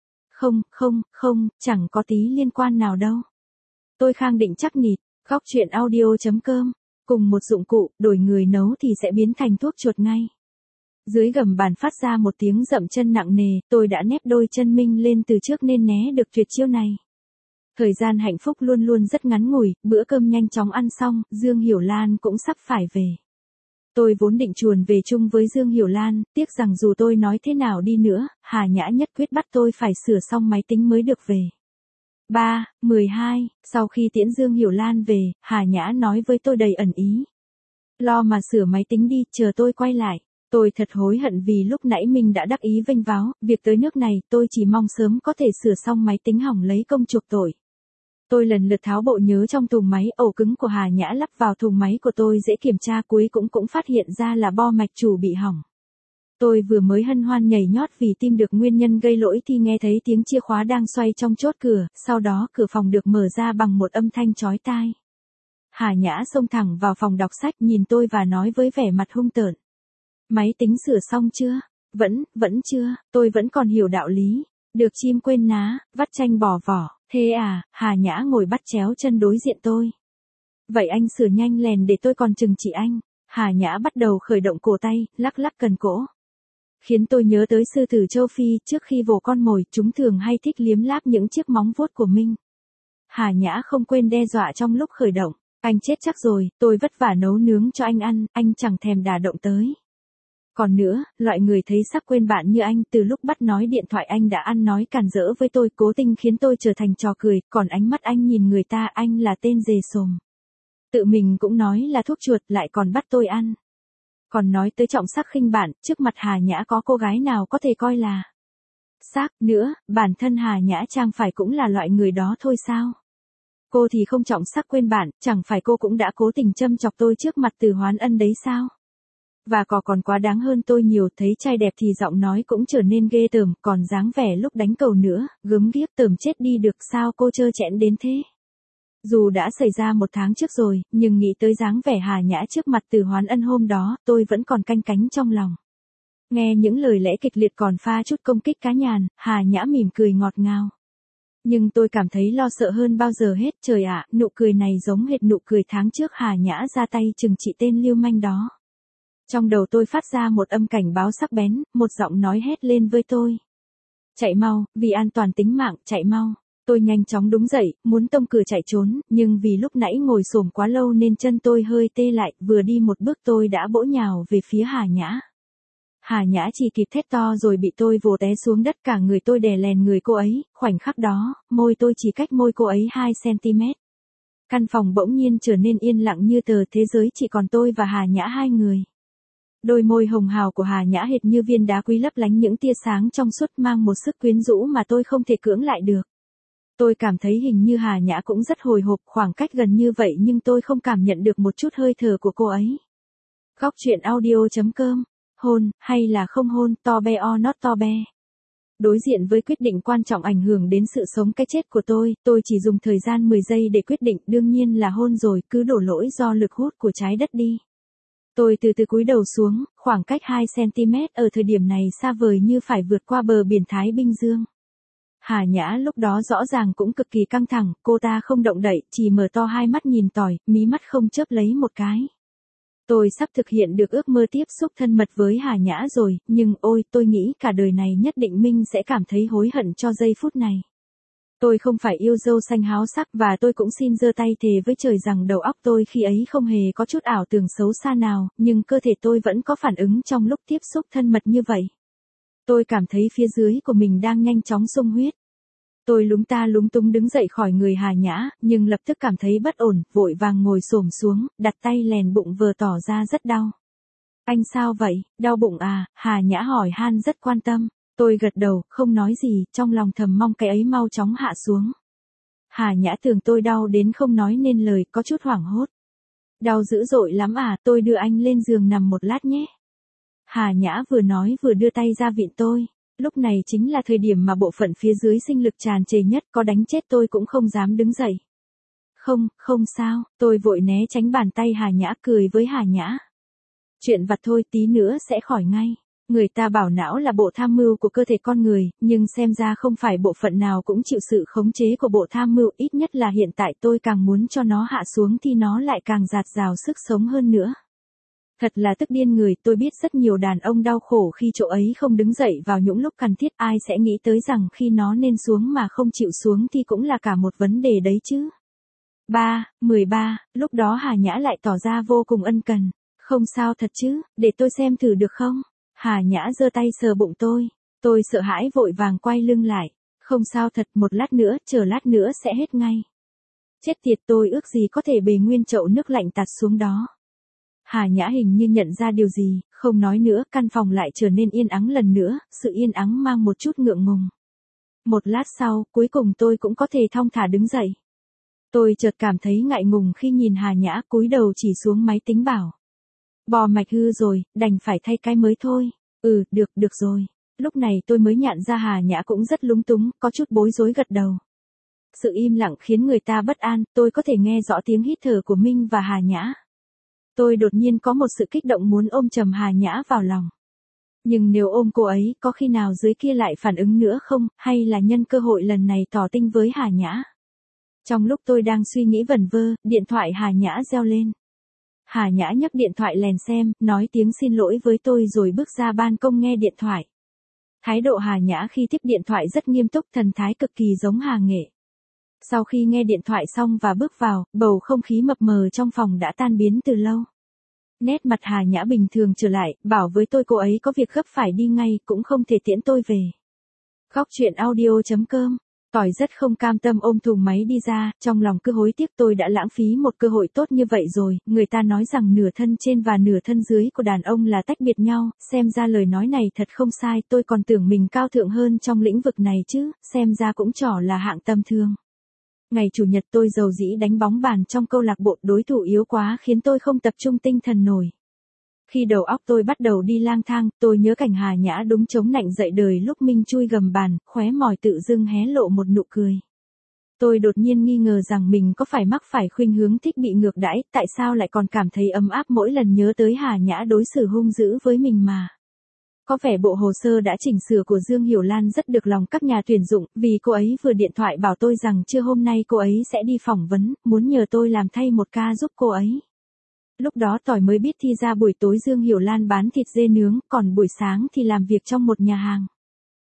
Không, chẳng có tí liên quan nào đâu. Tôi khẳng định chắc nịt, góc chuyện audio.com, cùng một dụng cụ, đổi người nấu thì sẽ biến thành thuốc chuột ngay. Dưới gầm bàn phát ra một tiếng dậm chân nặng nề, tôi đã nép đôi chân mình lên từ trước nên né được tuyệt chiêu này. Thời gian hạnh phúc luôn luôn rất ngắn ngủi, bữa cơm nhanh chóng ăn xong, Dương Hiểu Lan cũng sắp phải về. Tôi vốn định chuồn về chung với Dương Hiểu Lan, tiếc rằng dù tôi nói thế nào đi nữa, Hà Nhã nhất quyết bắt tôi phải sửa xong máy tính mới được về. 3:12, sau khi tiễn Dương Hiểu Lan về, Hà Nhã nói với tôi đầy ẩn ý. Lo mà sửa máy tính đi, chờ tôi quay lại. Tôi thật hối hận vì lúc nãy mình đã đắc ý vênh váo, việc tới nước này tôi chỉ mong sớm có thể sửa xong máy tính hỏng lấy công chuộc tội. Tôi lần lượt tháo bộ nhớ trong thùng máy, ổ cứng của Hà Nhã lắp vào thùng máy của tôi dễ kiểm tra, cuối cũng phát hiện ra là bo mạch chủ bị hỏng. Tôi vừa mới hân hoan nhảy nhót vì tìm được nguyên nhân gây lỗi thì nghe thấy tiếng chìa khóa đang xoay trong chốt cửa, sau đó cửa phòng được mở ra bằng một âm thanh chói tai. Hà Nhã xông thẳng vào phòng đọc sách, nhìn tôi và nói với vẻ mặt hung tợn. Máy tính sửa xong chưa? Vẫn chưa, tôi vẫn còn hiểu đạo lý. Được chim quên ná, vắt chanh bỏ vỏ. Thế à? Hà Nhã ngồi bắt chéo chân đối diện tôi. Vậy anh sửa nhanh lèn để tôi còn chừng trị anh. Hà Nhã bắt đầu khởi động cổ tay, lắc lắc cần cỗ. Khiến tôi nhớ tới sư tử châu Phi, trước khi vồ con mồi, chúng thường hay thích liếm láp những chiếc móng vuốt của mình. Hà Nhã không quên đe dọa trong lúc khởi động. Anh chết chắc rồi, tôi vất vả nấu nướng cho anh ăn, anh chẳng thèm đả động tới. Còn nữa, loại người thấy sắp quên bạn như anh, từ lúc bắt nói điện thoại anh đã ăn nói cản rỡ với tôi, cố tình khiến tôi trở thành trò cười, còn ánh mắt anh nhìn người ta, anh là tên dề sồm. Tự mình cũng nói là thuốc chuột, lại còn bắt tôi ăn. Còn nói tới trọng sắc khinh bạn, trước mặt Hà Nhã có cô gái nào có thể coi là xác nữa, bản thân Hà Nhã chẳng phải cũng là loại người đó thôi sao? Cô thì không trọng sắc quên bạn, chẳng phải cô cũng đã cố tình châm chọc tôi trước mặt Từ Hoán Ân đấy sao? Và còn quá đáng hơn tôi nhiều, thấy trai đẹp thì giọng nói cũng trở nên ghê tởm, còn dáng vẻ lúc đánh cầu nữa, gớm ghiếc tởm chết đi được, sao cô trơ trẽn đến thế? Dù đã xảy ra 1 tháng trước rồi, nhưng nghĩ tới dáng vẻ Hà Nhã trước mặt Từ Hoán Ân hôm đó, tôi vẫn còn canh cánh trong lòng. Nghe những lời lẽ kịch liệt còn pha chút công kích cá nhàn, Hà Nhã mỉm cười ngọt ngào. Nhưng tôi cảm thấy lo sợ hơn bao giờ hết, trời ạ, nụ cười này giống hệt nụ cười tháng trước Hà Nhã ra tay trừng trị tên lưu manh đó. Trong đầu tôi phát ra một âm cảnh báo sắc bén, một giọng nói hét lên với tôi. Chạy mau, vì an toàn tính mạng, chạy mau. Tôi nhanh chóng đứng dậy, muốn tông cửa chạy trốn, nhưng vì lúc nãy ngồi xổm quá lâu nên chân tôi hơi tê lại, vừa đi một bước tôi đã bổ nhào về phía Hà Nhã. Hà Nhã chỉ kịp thét to rồi bị tôi vồ té xuống đất, cả người tôi đè lèn người cô ấy, khoảnh khắc đó, môi tôi chỉ cách môi cô ấy 2 cm. Căn phòng bỗng nhiên trở nên yên lặng như tờ, thế giới chỉ còn tôi và Hà Nhã hai người. Đôi môi hồng hào của Hà Nhã hệt như viên đá quý lấp lánh những tia sáng trong suốt, mang một sức quyến rũ mà tôi không thể cưỡng lại được. Tôi cảm thấy hình như Hà Nhã cũng rất hồi hộp, khoảng cách gần như vậy nhưng tôi không cảm nhận được một chút hơi thở của cô ấy. Góc truyện audio.com. Hôn, hay là không hôn, to be or not to be. Đối diện với quyết định quan trọng ảnh hưởng đến sự sống cái chết của tôi chỉ dùng thời gian 10 giây để quyết định, đương nhiên là hôn rồi, cứ đổ lỗi do lực hút của trái đất đi. Tôi từ từ cúi đầu xuống, khoảng cách 2 cm ở thời điểm này xa vời như phải vượt qua bờ biển Thái Bình Dương. Hà Nhã lúc đó rõ ràng cũng cực kỳ căng thẳng, cô ta không động đậy, chỉ mở to hai mắt nhìn tỏi, mí mắt không chớp lấy một cái. Tôi sắp thực hiện được ước mơ tiếp xúc thân mật với Hà Nhã rồi, nhưng ôi, tôi nghĩ cả đời này nhất định Minh sẽ cảm thấy hối hận cho giây phút này. Tôi không phải yêu dâu xanh háo sắc, và tôi cũng xin giơ tay thề với trời rằng đầu óc tôi khi ấy không hề có chút ảo tưởng xấu xa nào, nhưng cơ thể tôi vẫn có phản ứng trong lúc tiếp xúc thân mật như vậy. Tôi cảm thấy phía dưới của mình đang nhanh chóng sung huyết. Tôi lúng ta lúng túng đứng dậy khỏi người Hà Nhã, nhưng lập tức cảm thấy bất ổn, vội vàng ngồi xổm xuống, đặt tay lèn bụng vừa tỏ ra rất đau. Anh sao vậy, đau bụng à? Hà Nhã hỏi han rất quan tâm. Tôi gật đầu, không nói gì, trong lòng thầm mong cái ấy mau chóng hạ xuống. Hà Nhã tưởng tôi đau đến không nói nên lời, có chút hoảng hốt. Đau dữ dội lắm à, tôi đưa anh lên giường nằm một lát nhé. Hà Nhã vừa nói vừa đưa tay ra vịn tôi. Lúc này chính là thời điểm mà bộ phận phía dưới sinh lực tràn trề nhất, có đánh chết tôi cũng không dám đứng dậy. Không sao, tôi vội né tránh bàn tay Hà Nhã, cười với Hà Nhã. Chuyện vặt thôi, tí nữa sẽ khỏi ngay. Người ta bảo não là bộ tham mưu của cơ thể con người, nhưng xem ra không phải bộ phận nào cũng chịu sự khống chế của bộ tham mưu, ít nhất là hiện tại tôi càng muốn cho nó hạ xuống thì nó lại càng dạt dào sức sống hơn nữa. Thật là tức điên người, tôi biết rất nhiều đàn ông đau khổ khi chỗ ấy không đứng dậy vào những lúc cần thiết, ai sẽ nghĩ tới rằng khi nó nên xuống mà không chịu xuống thì cũng là cả một vấn đề đấy chứ. 13, lúc đó Hà Nhã lại tỏ ra vô cùng ân cần. Không sao thật chứ, để tôi xem thử được không? Hà Nhã giơ tay sờ bụng tôi. Tôi sợ hãi vội vàng quay lưng lại. Không sao thật, một lát nữa, chờ lát nữa sẽ hết ngay. Chết tiệt, tôi ước gì có thể bề nguyên chậu nước lạnh tạt xuống đó. Hà Nhã hình như nhận ra điều gì, không nói nữa, căn phòng lại trở nên yên ắng lần nữa, sự yên ắng mang một chút ngượng ngùng. Một lát sau, cuối cùng tôi cũng có thể thong thả đứng dậy. Tôi chợt cảm thấy ngại ngùng khi nhìn Hà Nhã, cúi đầu chỉ xuống máy tính bảo. Bò mạch hư rồi, đành phải thay cái mới thôi. Được rồi. Lúc này tôi mới nhận ra Hà Nhã cũng rất lúng túng, có chút bối rối gật đầu. Sự im lặng khiến người ta bất an, tôi có thể nghe rõ tiếng hít thở của Minh và Hà Nhã. Tôi đột nhiên có một sự kích động muốn ôm chầm Hà Nhã vào lòng. Nhưng nếu ôm cô ấy, có khi nào dưới kia lại phản ứng nữa không, hay là nhân cơ hội lần này tỏ tình với Hà Nhã? Trong lúc tôi đang suy nghĩ vẩn vơ, điện thoại Hà Nhã reo lên. Hà Nhã nhấc điện thoại lèn xem, nói tiếng xin lỗi với tôi rồi bước ra ban công nghe điện thoại. Thái độ Hà Nhã khi tiếp điện thoại rất nghiêm túc, thần thái cực kỳ giống Hà Nghệ. Sau khi nghe điện thoại xong và bước vào, bầu không khí mập mờ trong phòng đã tan biến từ lâu. Nét mặt Hà Nhã bình thường trở lại, bảo với tôi cô ấy có việc gấp phải đi ngay, cũng không thể tiễn tôi về. Góc truyện audio.com. Tỏi rất không cam tâm ôm thùng máy đi ra, trong lòng cứ hối tiếc tôi đã lãng phí một cơ hội tốt như vậy rồi. Người ta nói rằng nửa thân trên và nửa thân dưới của đàn ông là tách biệt nhau, xem ra lời nói này thật không sai, tôi còn tưởng mình cao thượng hơn trong lĩnh vực này chứ, xem ra cũng trỏ là hạng tầm thường. Ngày Chủ nhật tôi rầu rĩ đánh bóng bàn trong câu lạc bộ, đối thủ yếu quá khiến tôi không tập trung tinh thần nổi. Khi đầu óc tôi bắt đầu đi lang thang, tôi nhớ cảnh Hà Nhã đúng chống nạnh dậy đời lúc Minh chui gầm bàn, khóe môi tự dưng hé lộ một nụ cười. Tôi đột nhiên nghi ngờ rằng mình có phải mắc phải khuynh hướng thích bị ngược đãi, tại sao lại còn cảm thấy ấm áp mỗi lần nhớ tới Hà Nhã đối xử hung dữ với mình mà. Có vẻ bộ hồ sơ đã chỉnh sửa của Dương Hiểu Lan rất được lòng các nhà tuyển dụng, vì cô ấy vừa điện thoại bảo tôi rằng trưa hôm nay cô ấy sẽ đi phỏng vấn, muốn nhờ tôi làm thay một ca giúp cô ấy. Lúc đó tỏi mới biết thì ra buổi tối Dương Hiểu Lan bán thịt dê nướng, còn buổi sáng thì làm việc trong một nhà hàng.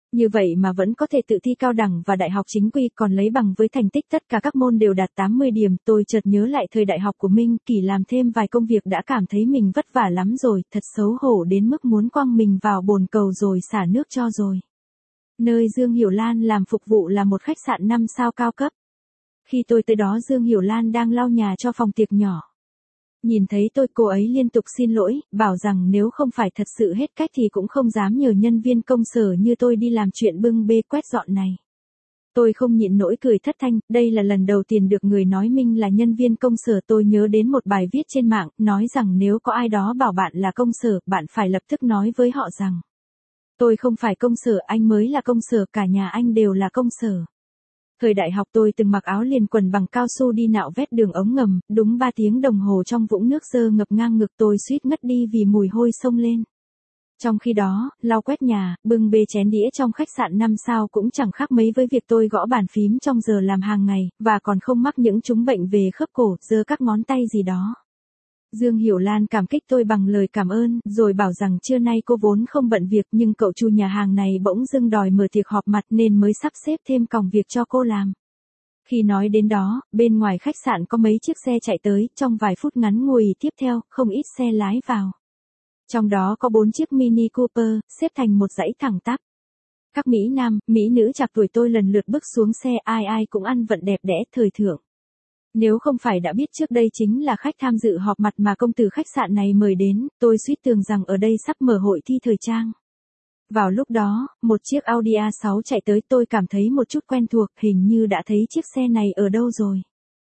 Như vậy mà vẫn có thể tự thi cao đẳng và đại học chính quy còn lấy bằng với thành tích tất cả các môn đều đạt 80 điểm. Tôi chợt nhớ lại thời đại học của Minh Kỳ làm thêm vài công việc đã cảm thấy mình vất vả lắm rồi, thật xấu hổ đến mức muốn quăng mình vào bồn cầu rồi xả nước cho rồi. Nơi Dương Hiểu Lan làm phục vụ là một khách sạn 5 sao cao cấp. Khi tôi tới đó Dương Hiểu Lan đang lau nhà cho phòng tiệc nhỏ. Nhìn thấy tôi cô ấy liên tục xin lỗi, bảo rằng nếu không phải thật sự hết cách thì cũng không dám nhờ nhân viên công sở như tôi đi làm chuyện bưng bê quét dọn này. Tôi không nhịn nổi cười thất thanh, đây là lần đầu tiên được người nói mình là nhân viên công sở. Tôi nhớ đến một bài viết trên mạng, nói rằng nếu có ai đó bảo bạn là công sở, bạn phải lập tức nói với họ rằng tôi không phải công sở, anh mới là công sở, cả nhà anh đều là công sở. Thời đại học tôi từng mặc áo liền quần bằng cao su đi nạo vét đường ống ngầm, đúng 3 tiếng đồng hồ trong vũng nước dơ ngập ngang ngực tôi suýt ngất đi vì mùi hôi xông lên. Trong khi đó, lau quét nhà, bưng bê chén đĩa trong khách sạn 5 sao cũng chẳng khác mấy với việc tôi gõ bàn phím trong giờ làm hàng ngày, và còn không mắc những chứng bệnh về khớp cổ, giơ các ngón tay gì đó. Dương Hiểu Lan cảm kích tôi bằng lời cảm ơn, rồi bảo rằng trưa nay cô vốn không bận việc nhưng cậu chủ nhà hàng này bỗng dưng đòi mở tiệc họp mặt nên mới sắp xếp thêm còng việc cho cô làm. Khi nói đến đó, bên ngoài khách sạn có mấy chiếc xe chạy tới, trong vài phút ngắn ngủi tiếp theo, không ít xe lái vào. Trong đó có 4 chiếc Mini Cooper, xếp thành một dãy thẳng tắp. Các mỹ nam, mỹ nữ chạc tuổi tôi lần lượt bước xuống xe, ai ai cũng ăn vận đẹp đẽ, thời thượng. Nếu không phải đã biết trước đây chính là khách tham dự họp mặt mà công tử khách sạn này mời đến, tôi suýt tưởng rằng ở đây sắp mở hội thi thời trang. Vào lúc đó, một chiếc Audi A6 chạy tới, tôi cảm thấy một chút quen thuộc, hình như đã thấy chiếc xe này ở đâu rồi.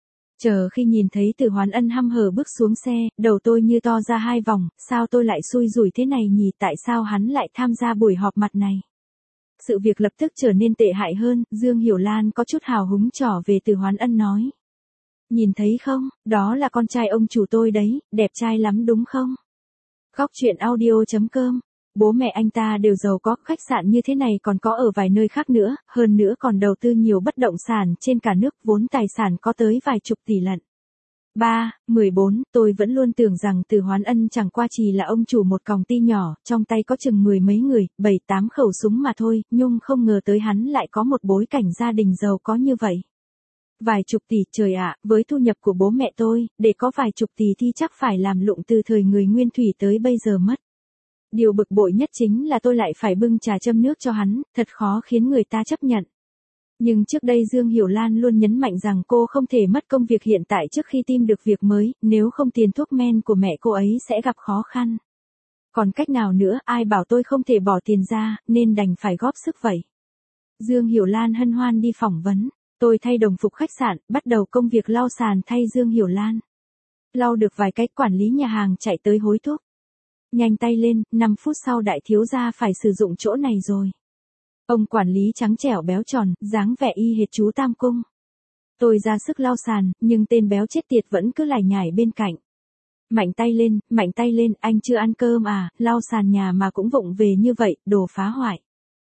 Chờ khi nhìn thấy Từ Hoán Ân hăm hở bước xuống xe, đầu tôi như to ra 2 vòng, sao tôi lại xui rủi thế này nhỉ, tại sao hắn lại tham gia buổi họp mặt này. Sự việc lập tức trở nên tệ hại hơn, Dương Hiểu Lan có chút hào hứng trỏ về Từ Hoán Ân nói. Nhìn thấy không, đó là con trai ông chủ tôi đấy, đẹp trai lắm đúng không? Góc truyện audio.com. Bố mẹ anh ta đều giàu có, khách sạn như thế này còn có ở vài nơi khác nữa, hơn nữa còn đầu tư nhiều bất động sản trên cả nước, vốn tài sản có tới vài chục tỷ lận. 14, tôi vẫn luôn tưởng rằng Từ Hoán Ân chẳng qua chỉ là ông chủ một công ty nhỏ, trong tay có chừng 10 mấy người, 7-8 khẩu súng mà thôi, nhưng không ngờ tới hắn lại có một bối cảnh gia đình giàu có như vậy. Vài chục tỷ, trời ạ, với thu nhập của bố mẹ tôi, để có vài chục tỷ thì chắc phải làm lụng từ thời người Nguyên Thủy tới bây giờ mất. Điều bực bội nhất chính là tôi lại phải bưng trà châm nước cho hắn, thật khó khiến người ta chấp nhận. Nhưng trước đây Dương Hiểu Lan luôn nhấn mạnh rằng cô không thể mất công việc hiện tại trước khi tìm được việc mới, nếu không tiền thuốc men của mẹ cô ấy sẽ gặp khó khăn. Còn cách nào nữa, ai bảo tôi không thể bỏ tiền ra, nên đành phải góp sức vậy. Dương Hiểu Lan hân hoan đi phỏng vấn. Tôi thay đồng phục khách sạn, bắt đầu công việc lau sàn thay Dương Hiểu Lan. Lau được vài cái, quản lý nhà hàng chạy tới hối thúc. Nhanh tay lên, 5 phút sau đại thiếu gia phải sử dụng chỗ này rồi. Ông quản lý trắng trẻo béo tròn, dáng vẻ y hệt chú Tam Cung. Tôi ra sức lau sàn, nhưng tên béo chết tiệt vẫn cứ lải nhải bên cạnh. Mạnh tay lên, anh chưa ăn cơm à, lau sàn nhà mà cũng vụng về như vậy, đồ phá hoại.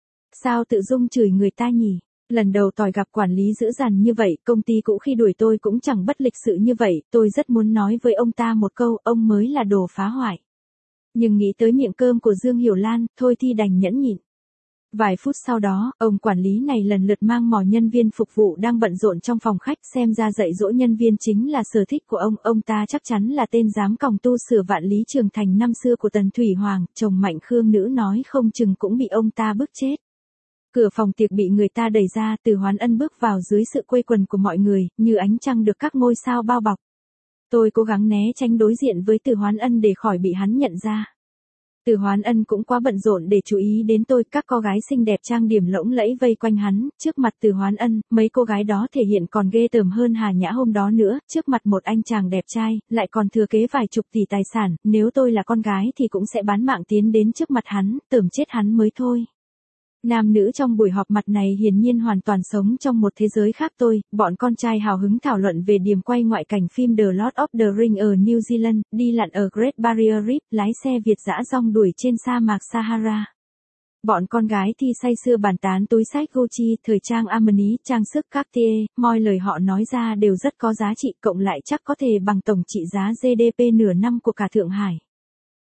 Sao tự dưng chửi người ta nhỉ? Lần đầu tỏi gặp quản lý dữ dằn như vậy, công ty cũ khi đuổi tôi cũng chẳng bất lịch sự như vậy, tôi rất muốn nói với ông ta một câu, ông mới là đồ phá hoại. Nhưng nghĩ tới miệng cơm của Dương Hiểu Lan, thôi thì đành nhẫn nhịn. Vài phút sau đó, ông quản lý này lần lượt mang mò nhân viên phục vụ đang bận rộn trong phòng khách, xem ra dạy dỗ nhân viên chính là sở thích của ông ta chắc chắn là tên giám còng tu sửa Vạn Lý Trường Thành năm xưa của Tần Thủy Hoàng, chồng Mạnh Khương Nữ nói không chừng cũng bị ông ta bức chết. Cửa phòng tiệc bị người ta đẩy ra, Từ Hoán Ân bước vào dưới sự quây quần của mọi người, như ánh trăng được các ngôi sao bao bọc. Tôi cố gắng né tránh đối diện với Từ Hoán Ân để khỏi bị hắn nhận ra. Từ Hoán Ân cũng quá bận rộn để chú ý đến tôi, các cô gái xinh đẹp trang điểm lộng lẫy vây quanh hắn, trước mặt Từ Hoán Ân, mấy cô gái đó thể hiện còn ghê tởm hơn Hà Nhã hôm đó nữa, trước mặt một anh chàng đẹp trai, lại còn thừa kế vài chục tỷ tài sản, nếu tôi là con gái thì cũng sẽ bán mạng tiến đến trước mặt hắn, tởm chết hắn mới thôi. Nam nữ trong buổi họp mặt này hiển nhiên hoàn toàn sống trong một thế giới khác bọn con trai hào hứng thảo luận về điểm quay ngoại cảnh phim The Lord of the Rings ở New Zealand, đi lặn ở Great Barrier Reef, lái xe Việt dã rong đuổi trên sa mạc Sahara. Bọn con gái thì say sưa bàn tán túi xách Gucci, thời trang Armani, trang sức Cartier, mọi lời họ nói ra đều rất có giá trị, cộng lại chắc có thể bằng tổng trị giá GDP nửa năm của cả Thượng Hải.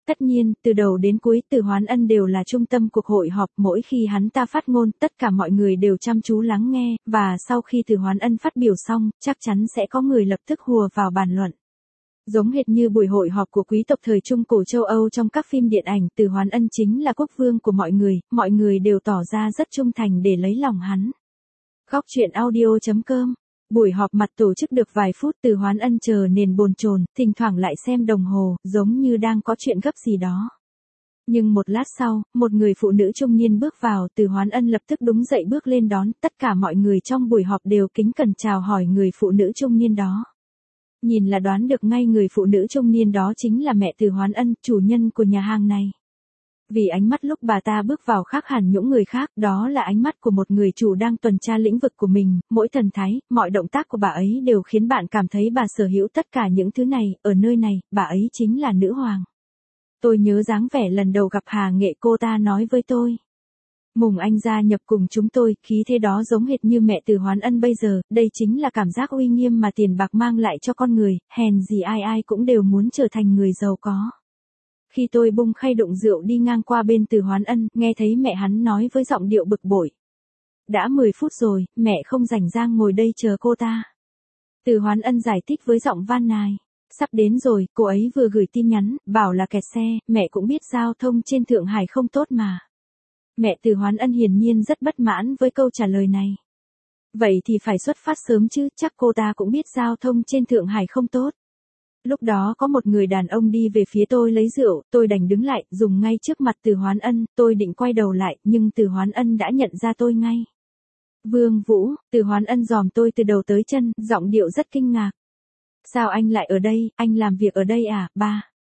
Tất nhiên, từ đầu đến cuối Từ Hoán Ân đều là trung tâm cuộc hội họp, mỗi khi hắn ta phát ngôn, tất cả mọi người đều chăm chú lắng nghe, và sau khi Từ Hoán Ân phát biểu xong, chắc chắn sẽ có người lập tức hùa vào bàn luận. Giống hệt như buổi hội họp của quý tộc thời Trung cổ châu Âu trong các phim điện ảnh, Từ Hoán Ân chính là quốc vương của mọi người đều tỏ ra rất trung thành để lấy lòng hắn. Góc truyện audio.com. Buổi họp mặt tổ chức được vài phút, Từ Hoán Ân chờ nền bồn chồn, thỉnh thoảng lại xem đồng hồ, giống như đang có chuyện gấp gì đó. Nhưng một lát sau, một người phụ nữ trung niên bước vào, Từ Hoán Ân lập tức đứng dậy bước lên đón, tất cả mọi người trong buổi họp đều kính cẩn chào hỏi người phụ nữ trung niên đó. Nhìn là đoán được ngay người phụ nữ trung niên đó chính là mẹ Từ Hoán Ân, chủ nhân của nhà hàng này. Vì ánh mắt lúc bà ta bước vào khác hẳn những người khác, đó là ánh mắt của một người chủ đang tuần tra lĩnh vực của mình, mỗi thần thái, mọi động tác của bà ấy đều khiến bạn cảm thấy bà sở hữu tất cả những thứ này, ở nơi này, bà ấy chính là nữ hoàng. Tôi nhớ dáng vẻ lần đầu gặp Hà Nghệ, cô ta nói với tôi. Mùng anh gia nhập cùng chúng tôi, khí thế đó giống hệt như mẹ Từ Hoán Ân bây giờ, đây chính là cảm giác uy nghiêm mà tiền bạc mang lại cho con người, hèn gì ai cũng đều muốn trở thành người giàu có. Khi tôi bung khay đụng rượu đi ngang qua bên Từ Hoán Ân, nghe thấy mẹ hắn nói với giọng điệu bực bội. Đã 10 phút rồi, mẹ không rảnh rang ngồi đây chờ cô ta. Từ Hoán Ân giải thích với giọng van nài. Sắp đến rồi, cô ấy vừa gửi tin nhắn, bảo là kẹt xe, mẹ cũng biết giao thông trên Thượng Hải không tốt mà. Mẹ Từ Hoán Ân hiển nhiên rất bất mãn với câu trả lời này. Vậy thì phải xuất phát sớm chứ, chắc cô ta cũng biết giao thông trên Thượng Hải không tốt. Lúc đó có một người đàn ông đi về phía tôi lấy rượu, tôi đành đứng lại, dùng ngay trước mặt Từ Hoán Ân, tôi định quay đầu lại, nhưng Từ Hoán Ân đã nhận ra tôi ngay. Vương Vũ, Từ Hoán Ân dòm tôi từ đầu tới chân, giọng điệu rất kinh ngạc. Sao anh lại ở đây, anh làm việc ở đây à, ba?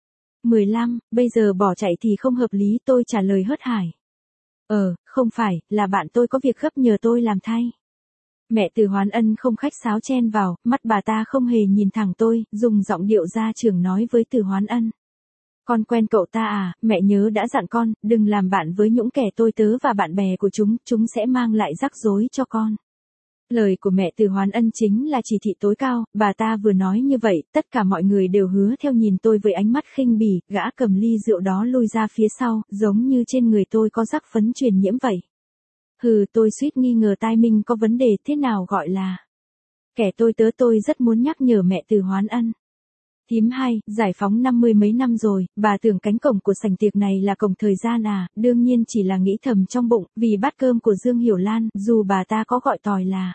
15, bây giờ bỏ chạy thì không hợp lý, tôi trả lời hớt hải. Không phải, là bạn tôi có việc gấp nhờ tôi làm thay. Mẹ Từ Hoán Ân không khách sáo chen vào, mắt bà ta không hề nhìn thẳng tôi, dùng giọng điệu gia trưởng nói với Từ Hoán Ân. Con quen cậu ta à, mẹ nhớ đã dặn con, đừng làm bạn với những kẻ tôi tớ và bạn bè của chúng sẽ mang lại rắc rối cho con. Lời của mẹ Từ Hoán Ân chính là chỉ thị tối cao, bà ta vừa nói như vậy, tất cả mọi người đều hứa theo nhìn tôi với ánh mắt khinh bỉ, gã cầm ly rượu đó lui ra phía sau, giống như trên người tôi có rắc phấn truyền nhiễm vậy. Tôi suýt nghi ngờ tai mình có vấn đề, thế nào gọi là kẻ tôi tớ, tôi rất muốn nhắc nhở mẹ Từ Hoán Ân. Thím hai, giải phóng 50 mấy năm rồi, bà tưởng cánh cổng của sảnh tiệc này là cổng thời gian à, đương nhiên chỉ là nghĩ thầm trong bụng, vì bát cơm của Dương Hiểu Lan, dù bà ta có gọi tỏi là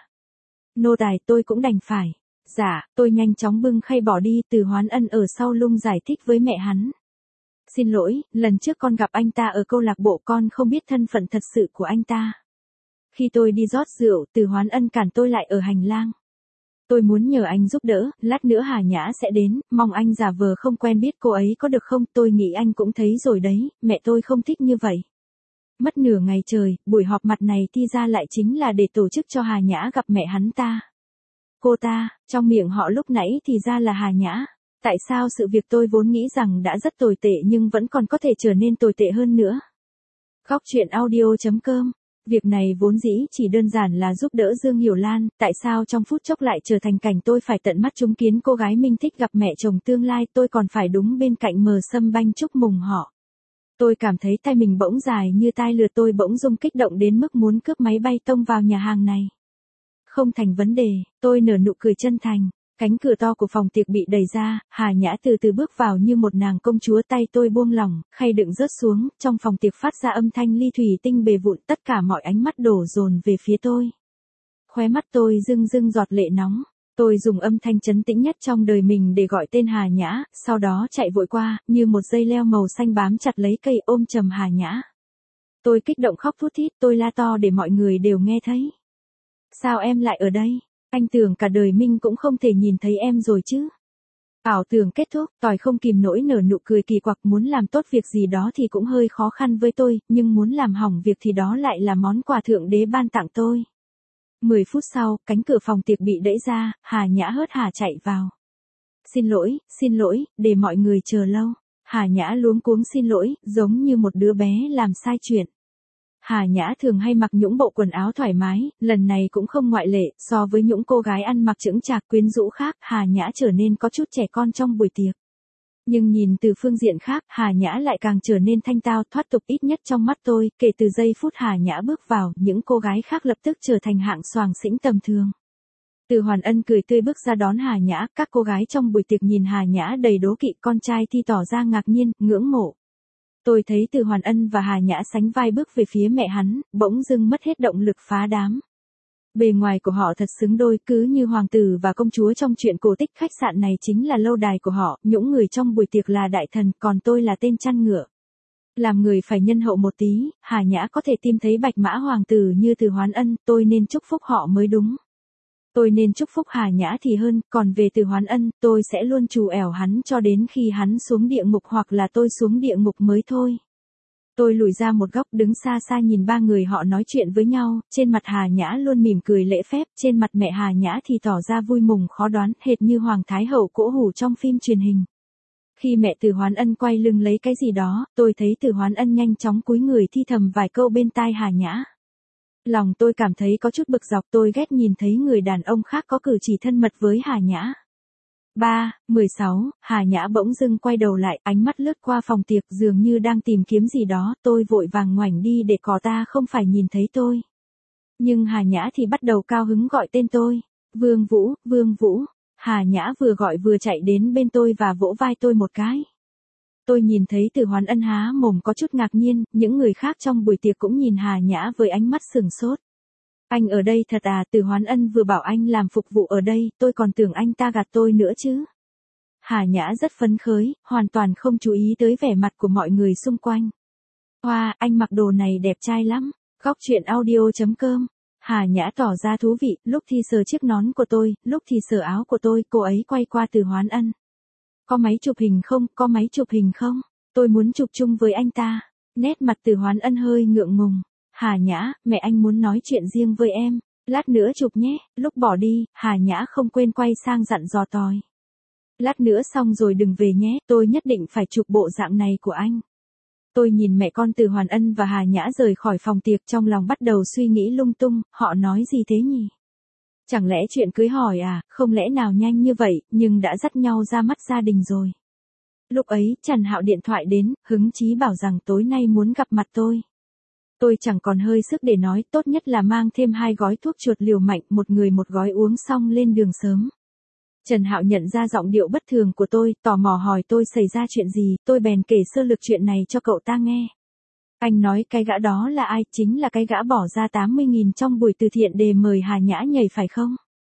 nô tài, tôi cũng đành phải. Dạ, tôi nhanh chóng bưng khay bỏ đi, Từ Hoán Ân ở sau lưng giải thích với mẹ hắn. Xin lỗi, lần trước con gặp anh ta ở câu lạc bộ, con không biết thân phận thật sự của anh ta. Khi tôi đi rót rượu, Từ Hoán Ân cản tôi lại ở hành lang. Tôi muốn nhờ anh giúp đỡ, lát nữa Hà Nhã sẽ đến, mong anh giả vờ không quen biết cô ấy có được không, tôi nghĩ anh cũng thấy rồi đấy, mẹ tôi không thích như vậy. Mất nửa ngày trời, buổi họp mặt này thì ra lại chính là để tổ chức cho Hà Nhã gặp mẹ hắn ta. Cô ta, trong miệng họ lúc nãy thì ra là Hà Nhã. Tại sao sự việc tôi vốn nghĩ rằng đã rất tồi tệ nhưng vẫn còn có thể trở nên tồi tệ hơn nữa? Góc truyện audio.com. Việc này vốn dĩ chỉ đơn giản là giúp đỡ Dương Hiểu Lan, tại sao trong phút chốc lại trở thành cảnh tôi phải tận mắt chứng kiến cô gái mình thích gặp mẹ chồng tương lai, tôi còn phải đúng bên cạnh Mờ Sâm Banh chúc mừng họ. Tôi cảm thấy tay mình bỗng dài như tai lừa, tôi bỗng dưng kích động đến mức muốn cướp máy bay tông vào nhà hàng này. Không thành vấn đề, tôi nở nụ cười chân thành. Cánh cửa to của phòng tiệc bị đẩy ra, Hà Nhã từ từ bước vào như một nàng công chúa, tay tôi buông lỏng, khay đựng rớt xuống, trong phòng tiệc phát ra âm thanh ly thủy tinh bề vụn, tất cả mọi ánh mắt đổ dồn về phía tôi. Khóe mắt tôi rưng rưng giọt lệ nóng. Tôi dùng âm thanh trấn tĩnh nhất trong đời mình để gọi tên Hà Nhã, sau đó chạy vội qua, như một dây leo màu xanh bám chặt lấy cây, ôm chầm Hà Nhã. Tôi kích động khóc thút thít, tôi la to để mọi người đều nghe thấy. Sao em lại ở đây? Anh tưởng cả đời mình cũng không thể nhìn thấy em rồi chứ. Ảo tưởng kết thúc, tỏi không kìm nổi nở nụ cười kỳ quặc, muốn làm tốt việc gì đó thì cũng hơi khó khăn với tôi, nhưng muốn làm hỏng việc thì đó lại là món quà thượng đế ban tặng tôi. 10 phút sau, cánh cửa phòng tiệc bị đẩy ra, Hà Nhã hớt hải chạy vào. Xin lỗi, để mọi người chờ lâu. Hà Nhã luống cuống xin lỗi, giống như một đứa bé làm sai chuyện. Hà Nhã thường hay mặc những bộ quần áo thoải mái, lần này cũng không ngoại lệ, so với những cô gái ăn mặc chững chạc quyến rũ khác, Hà Nhã trở nên có chút trẻ con trong buổi tiệc. Nhưng nhìn từ phương diện khác, Hà Nhã lại càng trở nên thanh tao thoát tục ít nhất trong mắt tôi, kể từ giây phút Hà Nhã bước vào, những cô gái khác lập tức trở thành hạng xoàng xĩnh tầm thường. Từ Hoàn Ân cười tươi bước ra đón Hà Nhã, các cô gái trong buổi tiệc nhìn Hà Nhã đầy đố kỵ, con trai thì tỏ ra ngạc nhiên, ngưỡng mộ. Tôi thấy Từ Hoàn Ân và Hà Nhã sánh vai bước về phía mẹ hắn, bỗng dưng mất hết động lực phá đám. Bề ngoài của họ thật xứng đôi, cứ như hoàng tử và công chúa trong truyện cổ tích, khách sạn này chính là lâu đài của họ, những người trong buổi tiệc là đại thần, còn tôi là tên chăn ngựa. Làm người phải nhân hậu một tí, Hà Nhã có thể tìm thấy bạch mã hoàng tử như Từ Hoán Ân, tôi nên chúc phúc họ mới đúng. Tôi nên chúc phúc Hà Nhã thì hơn, còn về Từ Hoán Ân, tôi sẽ luôn trù ẻo hắn cho đến khi hắn xuống địa ngục hoặc là tôi xuống địa ngục mới thôi. Tôi lùi ra một góc đứng xa xa nhìn ba người họ nói chuyện với nhau, trên mặt Hà Nhã luôn mỉm cười lễ phép, trên mặt mẹ Hà Nhã thì tỏ ra vui mừng khó đoán, hệt như Hoàng Thái Hậu cỗ hủ trong phim truyền hình. Khi mẹ Từ Hoán Ân quay lưng lấy cái gì đó, tôi thấy Từ Hoán Ân nhanh chóng cúi người thi thầm vài câu bên tai Hà Nhã. Lòng tôi cảm thấy có chút bực dọc, tôi ghét nhìn thấy người đàn ông khác có cử chỉ thân mật với Hà Nhã. 16, Hà Nhã bỗng dưng quay đầu lại, ánh mắt lướt qua phòng tiệc dường như đang tìm kiếm gì đó, tôi vội vàng ngoảnh đi để có ta không phải nhìn thấy tôi. Nhưng Hà Nhã thì bắt đầu cao hứng gọi tên tôi. Vương Vũ, Vương Vũ. Hà Nhã vừa gọi vừa chạy đến bên tôi và vỗ vai tôi một cái. Tôi nhìn thấy Từ Hoán Ân há mồm có chút ngạc nhiên, những người khác trong buổi tiệc cũng nhìn Hà Nhã với ánh mắt sửng sốt. Anh ở đây thật à? Từ Hoán Ân vừa bảo anh làm phục vụ ở đây, tôi còn tưởng anh ta gạt tôi nữa chứ. Hà Nhã rất phấn khởi, hoàn toàn không chú ý tới vẻ mặt của mọi người xung quanh. Wow, anh mặc đồ này đẹp trai lắm. Góc truyện audio.com. Hà Nhã tỏ ra thú vị, lúc thì sờ chiếc nón của tôi, lúc thì sờ áo của tôi, cô ấy quay qua Từ Hoán Ân. Có máy chụp hình không? Có máy chụp hình không? Tôi muốn chụp chung với anh ta. Nét mặt Từ Hoán Ân hơi ngượng ngùng. Hà Nhã, mẹ anh muốn nói chuyện riêng với em. Lát nữa chụp nhé. Lúc bỏ đi, Hà Nhã không quên quay sang dặn dò Tòi. Lát nữa xong rồi đừng về nhé, tôi nhất định phải chụp bộ dạng này của anh. Tôi nhìn mẹ con Từ Hoàn Ân và Hà Nhã rời khỏi phòng tiệc, trong lòng bắt đầu suy nghĩ lung tung, họ nói gì thế nhỉ? Chẳng lẽ chuyện cưới hỏi à, không lẽ nào nhanh như vậy, nhưng đã dắt nhau ra mắt gia đình rồi. Lúc ấy, Trần Hạo điện thoại đến, hứng chí bảo rằng tối nay muốn gặp mặt tôi. Tôi chẳng còn hơi sức để nói, tốt nhất là mang thêm 2 gói thuốc chuột liều mạnh, một người một gói uống xong lên đường sớm. Trần Hạo nhận ra giọng điệu bất thường của tôi, tò mò hỏi tôi xảy ra chuyện gì, tôi bèn kể sơ lược chuyện này cho cậu ta nghe. Anh nói cái gã đó là ai, chính là cái gã bỏ ra 80.000 trong buổi từ thiện để mời Hà Nhã nhảy phải không?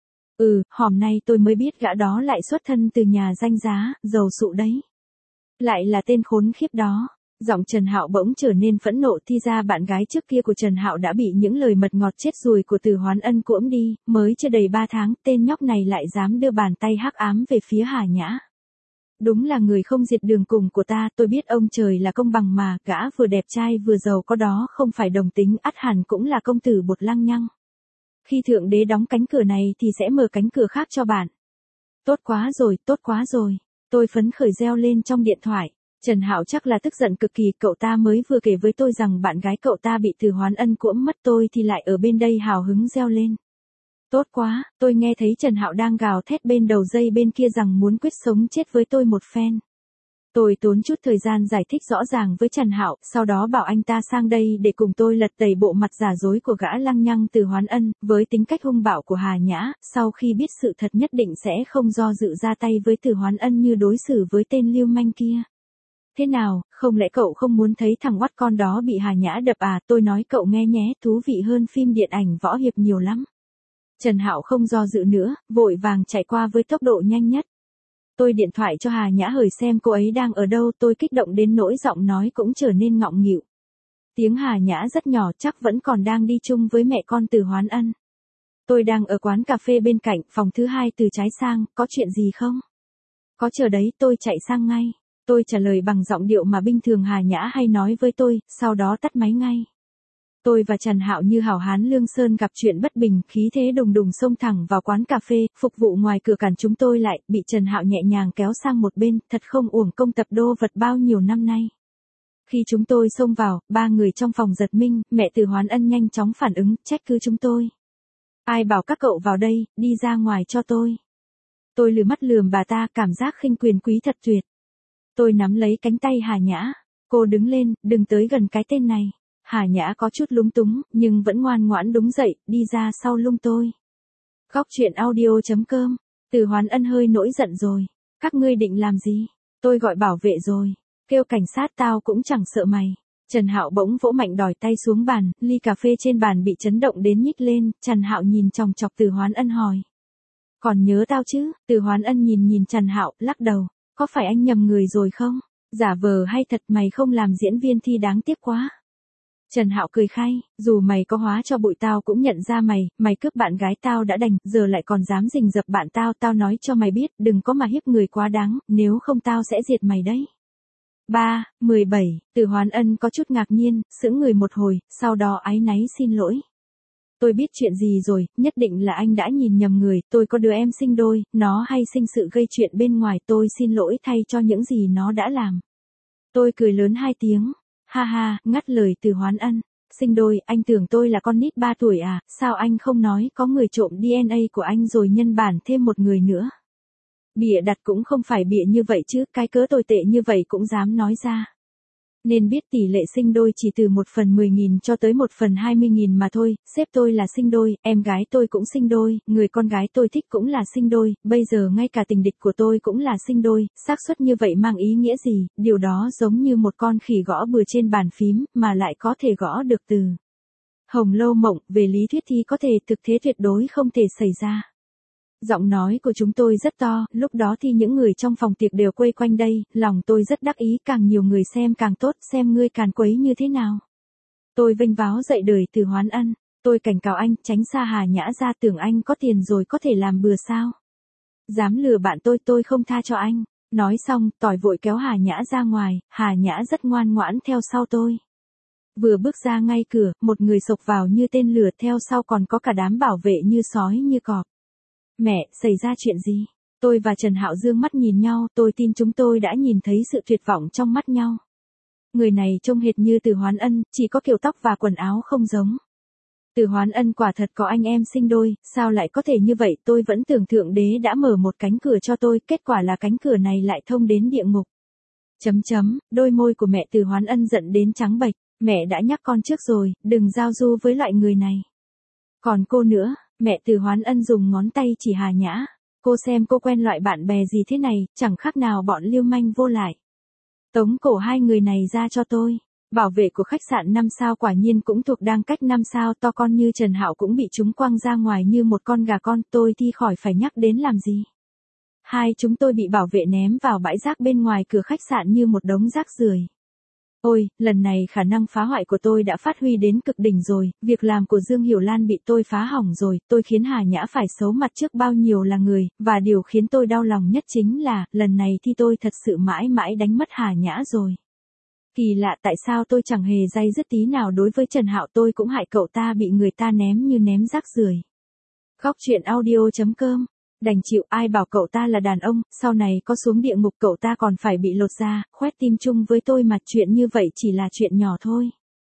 Hôm nay tôi mới biết gã đó lại xuất thân từ nhà danh giá, giàu sụ đấy. Lại là tên khốn khiếp đó. Giọng Trần Hạo bỗng trở nên phẫn nộ, thì ra bạn gái trước kia của Trần Hạo đã bị những lời mật ngọt chết ruồi của Từ Hoán Ân cuỗm đi, mới chưa đầy 3 tháng, tên nhóc này lại dám đưa bàn tay hắc ám về phía Hà Nhã. Đúng là người không diệt đường cùng của ta, tôi biết ông trời là công bằng mà, gã vừa đẹp trai vừa giàu có đó không phải đồng tính, ắt hẳn cũng là công tử bột lăng nhăng. Khi Thượng Đế đóng cánh cửa này thì sẽ mở cánh cửa khác cho bạn. Tốt quá rồi, tốt quá rồi. Tôi phấn khởi reo lên trong điện thoại. Trần Hạo chắc là tức giận cực kỳ, cậu ta mới vừa kể với tôi rằng bạn gái cậu ta bị Từ Hoán Ân cuỗm mất, tôi thì lại ở bên đây hào hứng reo lên. Tốt quá, tôi nghe thấy Trần Hạo đang gào thét bên đầu dây bên kia rằng muốn quyết sống chết với tôi một phen. Tôi tốn chút thời gian giải thích rõ ràng với Trần Hạo, sau đó bảo anh ta sang đây để cùng tôi lật tẩy bộ mặt giả dối của gã lăng nhăng Từ Hoán Ân, với tính cách hung bạo của Hà Nhã, sau khi biết sự thật nhất định sẽ không do dự ra tay với Từ Hoán Ân như đối xử với tên lưu manh kia. Thế nào, không lẽ cậu không muốn thấy thằng oắt con đó bị Hà Nhã đập à? Tôi nói cậu nghe nhé, thú vị hơn phim điện ảnh võ hiệp nhiều lắm. Trần Hạo không do dự nữa, vội vàng chạy qua với tốc độ nhanh nhất. Tôi điện thoại cho Hà Nhã hỏi xem cô ấy đang ở đâu, tôi kích động đến nỗi giọng nói cũng trở nên ngọng nghịu. Tiếng Hà Nhã rất nhỏ, chắc vẫn còn đang đi chung với mẹ con Từ Hoán Ân. Tôi đang ở quán cà phê bên cạnh, phòng thứ 2 từ trái sang, có chuyện gì không? Có chờ đấy, tôi chạy sang ngay. Tôi trả lời bằng giọng điệu mà bình thường Hà Nhã hay nói với tôi, sau đó tắt máy ngay. Tôi và Trần Hạo như hảo hán Lương Sơn gặp chuyện bất bình, khí thế đùng đùng xông thẳng vào quán cà phê, phục vụ ngoài cửa cản chúng tôi lại, bị Trần Hạo nhẹ nhàng kéo sang một bên, thật không uổng công tập đô vật bao nhiêu năm nay. Khi chúng tôi xông vào, 3 người trong phòng giật mình, mẹ Từ Hoán Ân nhanh chóng phản ứng, trách cứ chúng tôi. Ai bảo các cậu vào đây, đi ra ngoài cho tôi. Tôi lườm mắt lườm bà ta, cảm giác khinh quyền quý thật tuyệt. Tôi nắm lấy cánh tay Hà Nhã. Cô đứng lên, đừng tới gần cái tên này. Hà Nhã có chút lúng túng, nhưng vẫn ngoan ngoãn đứng dậy, đi ra sau lưng tôi. Góc truyện audio.com. Từ Hoán Ân hơi nổi giận rồi. Các ngươi định làm gì? Tôi gọi bảo vệ rồi. Kêu cảnh sát tao cũng chẳng sợ mày. Trần Hạo bỗng vỗ mạnh đòi tay xuống bàn, ly cà phê trên bàn bị chấn động đến nhích lên. Trần Hạo nhìn chòng chọc Từ Hoán Ân hỏi. Còn nhớ tao chứ? Từ Hoán Ân nhìn Trần Hạo, lắc đầu. Có phải anh nhầm người rồi không? Giả vờ hay thật mày không làm diễn viên thi đáng tiếc quá. Trần Hạo cười khay, dù mày có hóa cho bụi tao cũng nhận ra mày cướp bạn gái tao đã đành, giờ lại còn dám rình rập bạn tao nói cho mày biết, đừng có mà hiếp người quá đáng, nếu không tao sẽ diệt mày đấy. 17, Từ Hoán Ân có chút ngạc nhiên, sững người một hồi, sau đó áy náy xin lỗi. Tôi biết chuyện gì rồi, nhất định là anh đã nhìn nhầm người, tôi có đứa em sinh đôi, nó hay sinh sự gây chuyện bên ngoài, tôi xin lỗi thay cho những gì nó đã làm. Tôi cười lớn 2 tiếng. Ha ha, ngắt lời Từ Hoán Ân. Sinh đôi, anh tưởng tôi là con nít 3 tuổi à, sao anh không nói có người trộm DNA của anh rồi nhân bản thêm một người nữa. Bịa đặt cũng không phải bịa như vậy chứ, cái cớ tồi tệ như vậy cũng dám nói ra. Nên biết tỷ lệ sinh đôi chỉ từ 1/10.000 cho tới 1/20.000 mà thôi, sếp tôi là sinh đôi, em gái tôi cũng sinh đôi, người con gái tôi thích cũng là sinh đôi, bây giờ ngay cả tình địch của tôi cũng là sinh đôi, xác suất như vậy mang ý nghĩa gì, điều đó giống như một con khỉ gõ bừa trên bàn phím, mà lại có thể gõ được từ Hồng Lâu Mộng, về lý thuyết thì có thể, thực thế tuyệt đối không thể xảy ra. Giọng nói của chúng tôi rất to, lúc đó thì những người trong phòng tiệc đều quây quanh đây, lòng tôi rất đắc ý, càng nhiều người xem càng tốt, xem ngươi càn quấy như thế nào. Tôi vênh váo dậy đời Từ Hoán Ân, tôi cảnh cáo anh, tránh xa Hà Nhã ra, tưởng anh có tiền rồi có thể làm bừa sao. Dám lừa bạn tôi không tha cho anh. Nói xong, tỏi vội kéo Hà Nhã ra ngoài, Hà Nhã rất ngoan ngoãn theo sau tôi. Vừa bước ra ngay cửa, một người xộc vào như tên lửa, theo sau còn có cả đám bảo vệ như sói như cọp. Mẹ, xảy ra chuyện gì? Tôi và Trần Hạo dương mắt nhìn nhau, tôi tin chúng tôi đã nhìn thấy sự tuyệt vọng trong mắt nhau. Người này trông hệt như Từ Hoán Ân, chỉ có kiểu tóc và quần áo không giống. Từ Hoán Ân quả thật có anh em sinh đôi, sao lại có thể như vậy, tôi vẫn tưởng Thượng Đế đã mở một cánh cửa cho tôi, kết quả là cánh cửa này lại thông đến địa ngục. Đôi môi của mẹ Từ Hoán Ân giận đến trắng bệch, mẹ đã nhắc con trước rồi, đừng giao du với loại người này. Còn cô nữa, mẹ Từ Hoán Ân dùng ngón tay chỉ Hà Nhã, cô xem cô quen loại bạn bè gì thế này, chẳng khác nào bọn lưu manh vô lại. Tống cổ 2 người này ra cho tôi. Bảo vệ của khách sạn 5 sao quả nhiên cũng thuộc đang cách 5 sao, to con như Trần Hạo cũng bị chúng quăng ra ngoài như một con gà con, tôi thì khỏi phải nhắc đến làm gì. Chúng tôi bị bảo vệ ném vào bãi rác bên ngoài cửa khách sạn như một đống rác rưởi. Ôi, lần này khả năng phá hoại của tôi đã phát huy đến cực đỉnh rồi, việc làm của Dương Hiểu Lan bị tôi phá hỏng rồi, tôi khiến Hà Nhã phải xấu mặt trước bao nhiêu là người, và điều khiến tôi đau lòng nhất chính là, lần này thì tôi thật sự mãi mãi đánh mất Hà Nhã rồi. Kỳ lạ, tại sao tôi chẳng hề day dứt tí nào đối với Trần Hạo, tôi cũng hại cậu ta bị người ta ném như ném rác rưởi. Góc truyện audio.com. Đành chịu, ai bảo cậu ta là đàn ông, sau này có xuống địa ngục cậu ta còn phải bị lột da, khoét tim chung với tôi mà, chuyện như vậy chỉ là chuyện nhỏ thôi.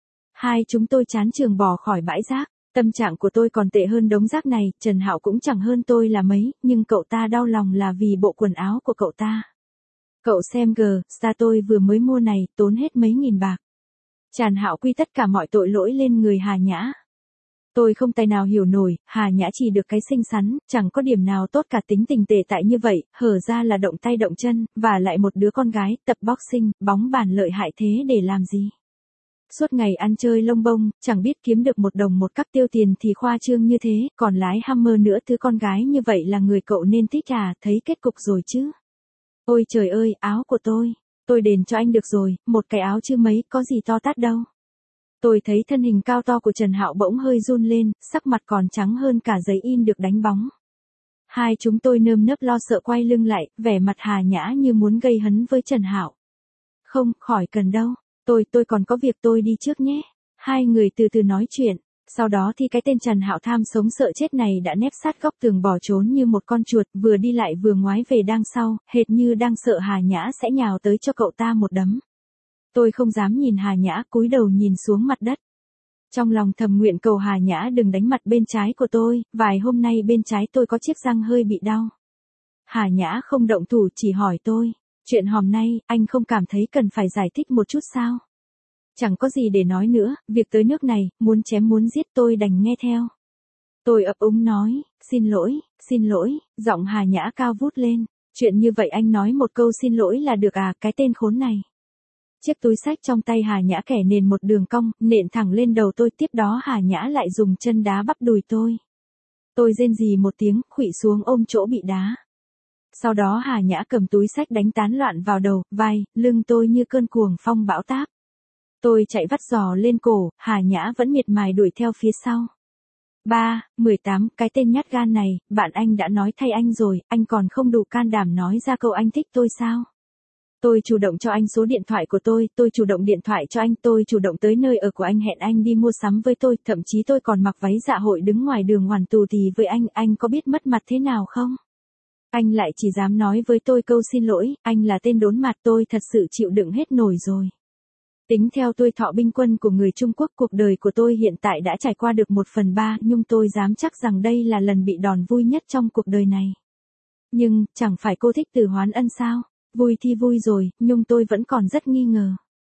Chúng tôi chán chường bỏ khỏi bãi rác, tâm trạng của tôi còn tệ hơn đống rác này, Trần Hạo cũng chẳng hơn tôi là mấy, nhưng cậu ta đau lòng là vì bộ quần áo của cậu ta. Cậu xem Star tôi vừa mới mua này, tốn hết mấy nghìn bạc. Trần Hạo quy tất cả mọi tội lỗi lên người Hà Nhã. Tôi không tài nào hiểu nổi, Hà Nhã chỉ được cái xinh xắn, chẳng có điểm nào tốt cả, tính tình tệ tại như vậy, hở ra là động tay động chân, và lại một đứa con gái, tập boxing, bóng bàn lợi hại thế để làm gì. Suốt ngày ăn chơi lông bông, chẳng biết kiếm được một đồng một cắc, tiêu tiền thì khoa trương như thế, còn lái Hummer nữa, thứ con gái như vậy là người cậu nên thích à, thấy kết cục rồi chứ. Ôi trời ơi, áo của tôi đền cho anh được rồi, một cái áo chứ mấy, có gì to tát đâu. Tôi thấy thân hình cao to của Trần Hạo bỗng hơi run lên, sắc mặt còn trắng hơn cả giấy in được đánh bóng. Chúng tôi nơm nớp lo sợ quay lưng lại, vẻ mặt Hà Nhã như muốn gây hấn với Trần Hạo. Không, khỏi cần đâu, tôi còn có việc, tôi đi trước nhé. 2 người từ từ nói chuyện, sau đó thì cái tên Trần Hạo tham sống sợ chết này đã nép sát góc tường bỏ trốn như một con chuột, vừa đi lại vừa ngoái về đằng sau, hệt như đang sợ Hà Nhã sẽ nhào tới cho cậu ta một đấm. Tôi không dám nhìn Hà Nhã, cúi đầu nhìn xuống mặt đất. Trong lòng thầm nguyện cầu Hà Nhã đừng đánh mặt bên trái của tôi, vài hôm nay bên trái tôi có chiếc răng hơi bị đau. Hà Nhã không động thủ, chỉ hỏi tôi, Chuyện hôm nay, anh không cảm thấy cần phải giải thích một chút sao? Chẳng có gì để nói nữa, việc tới nước này, muốn chém muốn giết tôi đành nghe theo. Tôi ấp úng nói, xin lỗi, giọng Hà Nhã cao vút lên. Chuyện như vậy anh nói một câu xin lỗi là được à, cái tên khốn này. Chiếc túi xách trong tay Hà Nhã kẻ nền một đường cong, nện thẳng lên đầu tôi, tiếp đó Hà Nhã lại dùng chân đá bắp đùi tôi. Tôi rên rỉ một tiếng, khuỵu xuống ôm chỗ bị đá. Sau đó Hà Nhã cầm túi xách đánh tán loạn vào đầu, vai, lưng tôi như cơn cuồng phong bão táp. Tôi chạy vắt giò lên cổ, Hà Nhã vẫn miệt mài đuổi theo phía sau. 18, cái tên nhát gan này, bạn anh đã nói thay anh rồi, anh còn không đủ can đảm nói ra câu anh thích tôi sao? Tôi chủ động cho anh số điện thoại của tôi chủ động điện thoại cho anh, tôi chủ động tới nơi ở của anh hẹn anh đi mua sắm với tôi, thậm chí tôi còn mặc váy dạ hội đứng ngoài đường hoàn tù tì với anh có biết mất mặt thế nào không? Anh lại chỉ dám nói với tôi câu xin lỗi, anh là tên đốn mặt, tôi thật sự chịu đựng hết nổi rồi. Tính theo tuổi thọ binh quân của người Trung Quốc, cuộc đời của tôi hiện tại đã trải qua được 1/3, nhưng tôi dám chắc rằng đây là lần bị đòn vui nhất trong cuộc đời này. Nhưng, chẳng phải cô thích Từ Hoán Ân sao? Vui thì vui rồi, nhưng tôi vẫn còn rất nghi ngờ.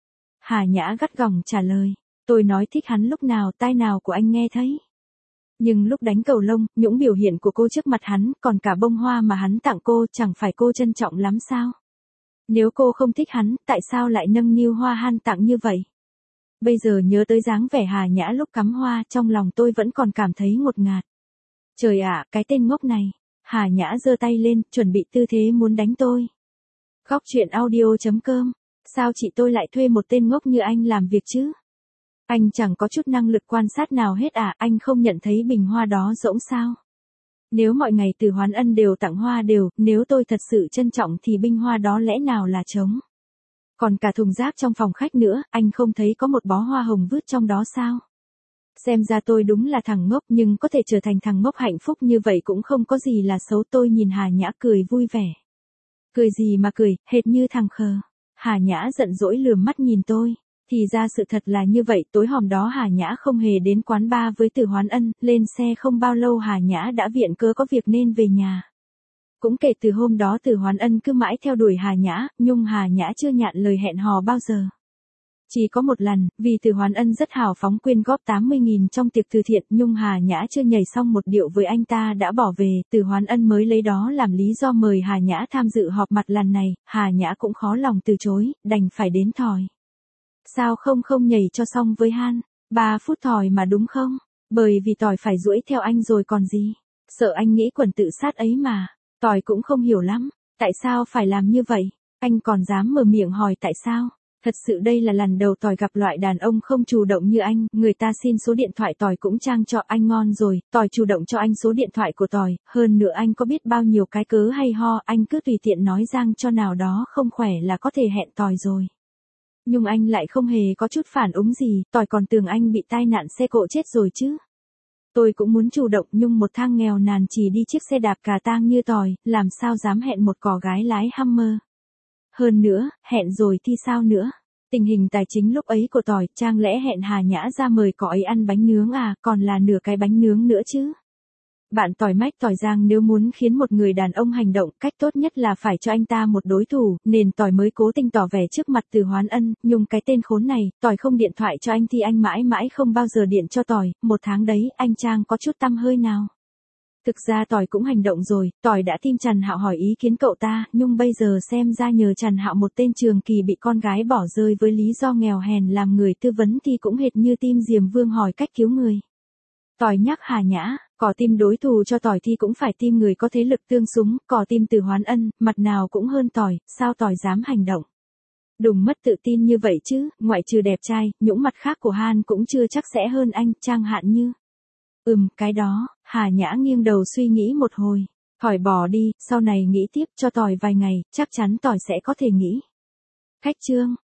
Hà Nhã gắt gỏng trả lời, tôi nói thích hắn lúc nào, tai nào của anh nghe thấy. Nhưng lúc đánh cầu lông, những biểu hiện của cô trước mặt hắn, còn cả bông hoa mà hắn tặng cô, chẳng phải cô trân trọng lắm sao? Nếu cô không thích hắn, tại sao lại nâng niu hoa han tặng như vậy? Bây giờ nhớ tới dáng vẻ Hà Nhã lúc cắm hoa, trong lòng tôi vẫn còn cảm thấy ngột ngạt. Trời ạ, cái tên ngốc này. Hà Nhã giơ tay lên, chuẩn bị tư thế muốn đánh tôi. Góc truyện audio.com. Sao chị tôi lại thuê một tên ngốc như anh làm việc chứ? Anh chẳng có chút năng lực quan sát nào hết à, anh không nhận thấy bình hoa đó rỗng sao? Nếu mọi ngày Từ Hoán Ân đều tặng hoa đều, nếu tôi thật sự trân trọng thì bình hoa đó lẽ nào là trống? Còn cả thùng rác trong phòng khách nữa, anh không thấy có một bó hoa hồng vứt trong đó sao? Xem ra tôi đúng là thằng ngốc, nhưng có thể trở thành thằng ngốc hạnh phúc như vậy cũng không có gì là xấu. Tôi nhìn Hà Nhã cười vui vẻ. Cười gì mà cười, hệt như thằng khờ. Hà Nhã giận dỗi lườm mắt nhìn tôi. Thì ra sự thật là như vậy, tối hôm đó Hà Nhã không hề đến quán bar với Từ Hoán Ân, lên xe không bao lâu Hà Nhã đã viện cớ có việc nên về nhà. Cũng kể từ hôm đó Từ Hoán Ân cứ mãi theo đuổi Hà Nhã, nhưng Hà Nhã chưa nhận lời hẹn hò bao giờ. Chỉ có một lần, vì Từ Hoán Ân rất hào phóng quyên góp 80.000 trong tiệc từ thiện, nhưng Hà Nhã chưa nhảy xong một điệu với anh ta đã bỏ về, Từ Hoán Ân mới lấy đó làm lý do mời Hà Nhã tham dự họp mặt lần này, Hà Nhã cũng khó lòng từ chối, đành phải đến thỏi. Sao không nhảy cho xong với Han? 3 phút thỏi mà đúng không? Bởi vì tỏi phải duỗi theo anh rồi còn gì. Sợ anh nghĩ quần tự sát ấy mà. Tỏi cũng không hiểu lắm. Tại sao phải làm như vậy? Anh còn dám mở miệng hỏi tại sao? Thật sự đây là lần đầu tỏi gặp loại đàn ông không chủ động như anh. Người ta xin số điện thoại tỏi cũng trang cho anh ngon rồi. Tỏi chủ động cho anh số điện thoại của tỏi. Hơn nữa anh có biết bao nhiêu cái cớ hay ho. Anh cứ tùy tiện nói giang cho nào đó không khỏe là có thể hẹn tỏi rồi. Nhưng anh lại không hề có chút phản ứng gì, tỏi còn tưởng anh bị tai nạn xe cộ chết rồi chứ. Tôi cũng muốn chủ động nhưng một thang nghèo nàn chỉ đi chiếc xe đạp cà tang như tỏi, làm sao dám hẹn một cò gái lái Hummer. Hơn nữa, hẹn rồi thì sao nữa? Tình hình tài chính lúc ấy của tỏi, chẳng lẽ hẹn Hà Nhã ra mời cậu ấy ăn bánh nướng à, còn là nửa cái bánh nướng nữa chứ. Bạn tỏi mách tỏi giang nếu muốn khiến một người đàn ông hành động, cách tốt nhất là phải cho anh ta một đối thủ, nên tỏi mới cố tình tỏ vẻ trước mặt Từ Hoán Ân, nhưng cái tên khốn này, tỏi không điện thoại cho anh thì anh mãi mãi không bao giờ điện cho tỏi, 1 tháng đấy, anh Trang có chút tăm hơi nào. Thực ra tỏi cũng hành động rồi, tỏi đã tìm Trần Hạo hỏi ý kiến cậu ta, nhưng bây giờ xem ra nhờ Trần Hạo một tên trường kỳ bị con gái bỏ rơi với lý do nghèo hèn làm người tư vấn thì cũng hệt như tim Diềm Vương hỏi cách cứu người. Tỏi nhắc Hà Nhã, có tìm đối thủ cho tỏi thì cũng phải tìm người có thế lực tương xứng, có tìm Từ Hoán Ân, mặt nào cũng hơn tỏi, sao tỏi dám hành động. Đùng mất tự tin như vậy chứ, ngoại trừ đẹp trai, những mặt khác của Han cũng chưa chắc sẽ hơn anh, chẳng hạn như. Cái đó, Hà Nhã nghiêng đầu suy nghĩ một hồi. Tỏi bỏ đi, sau này nghĩ tiếp cho tỏi vài ngày, chắc chắn tỏi sẽ có thể nghĩ. Khách trương.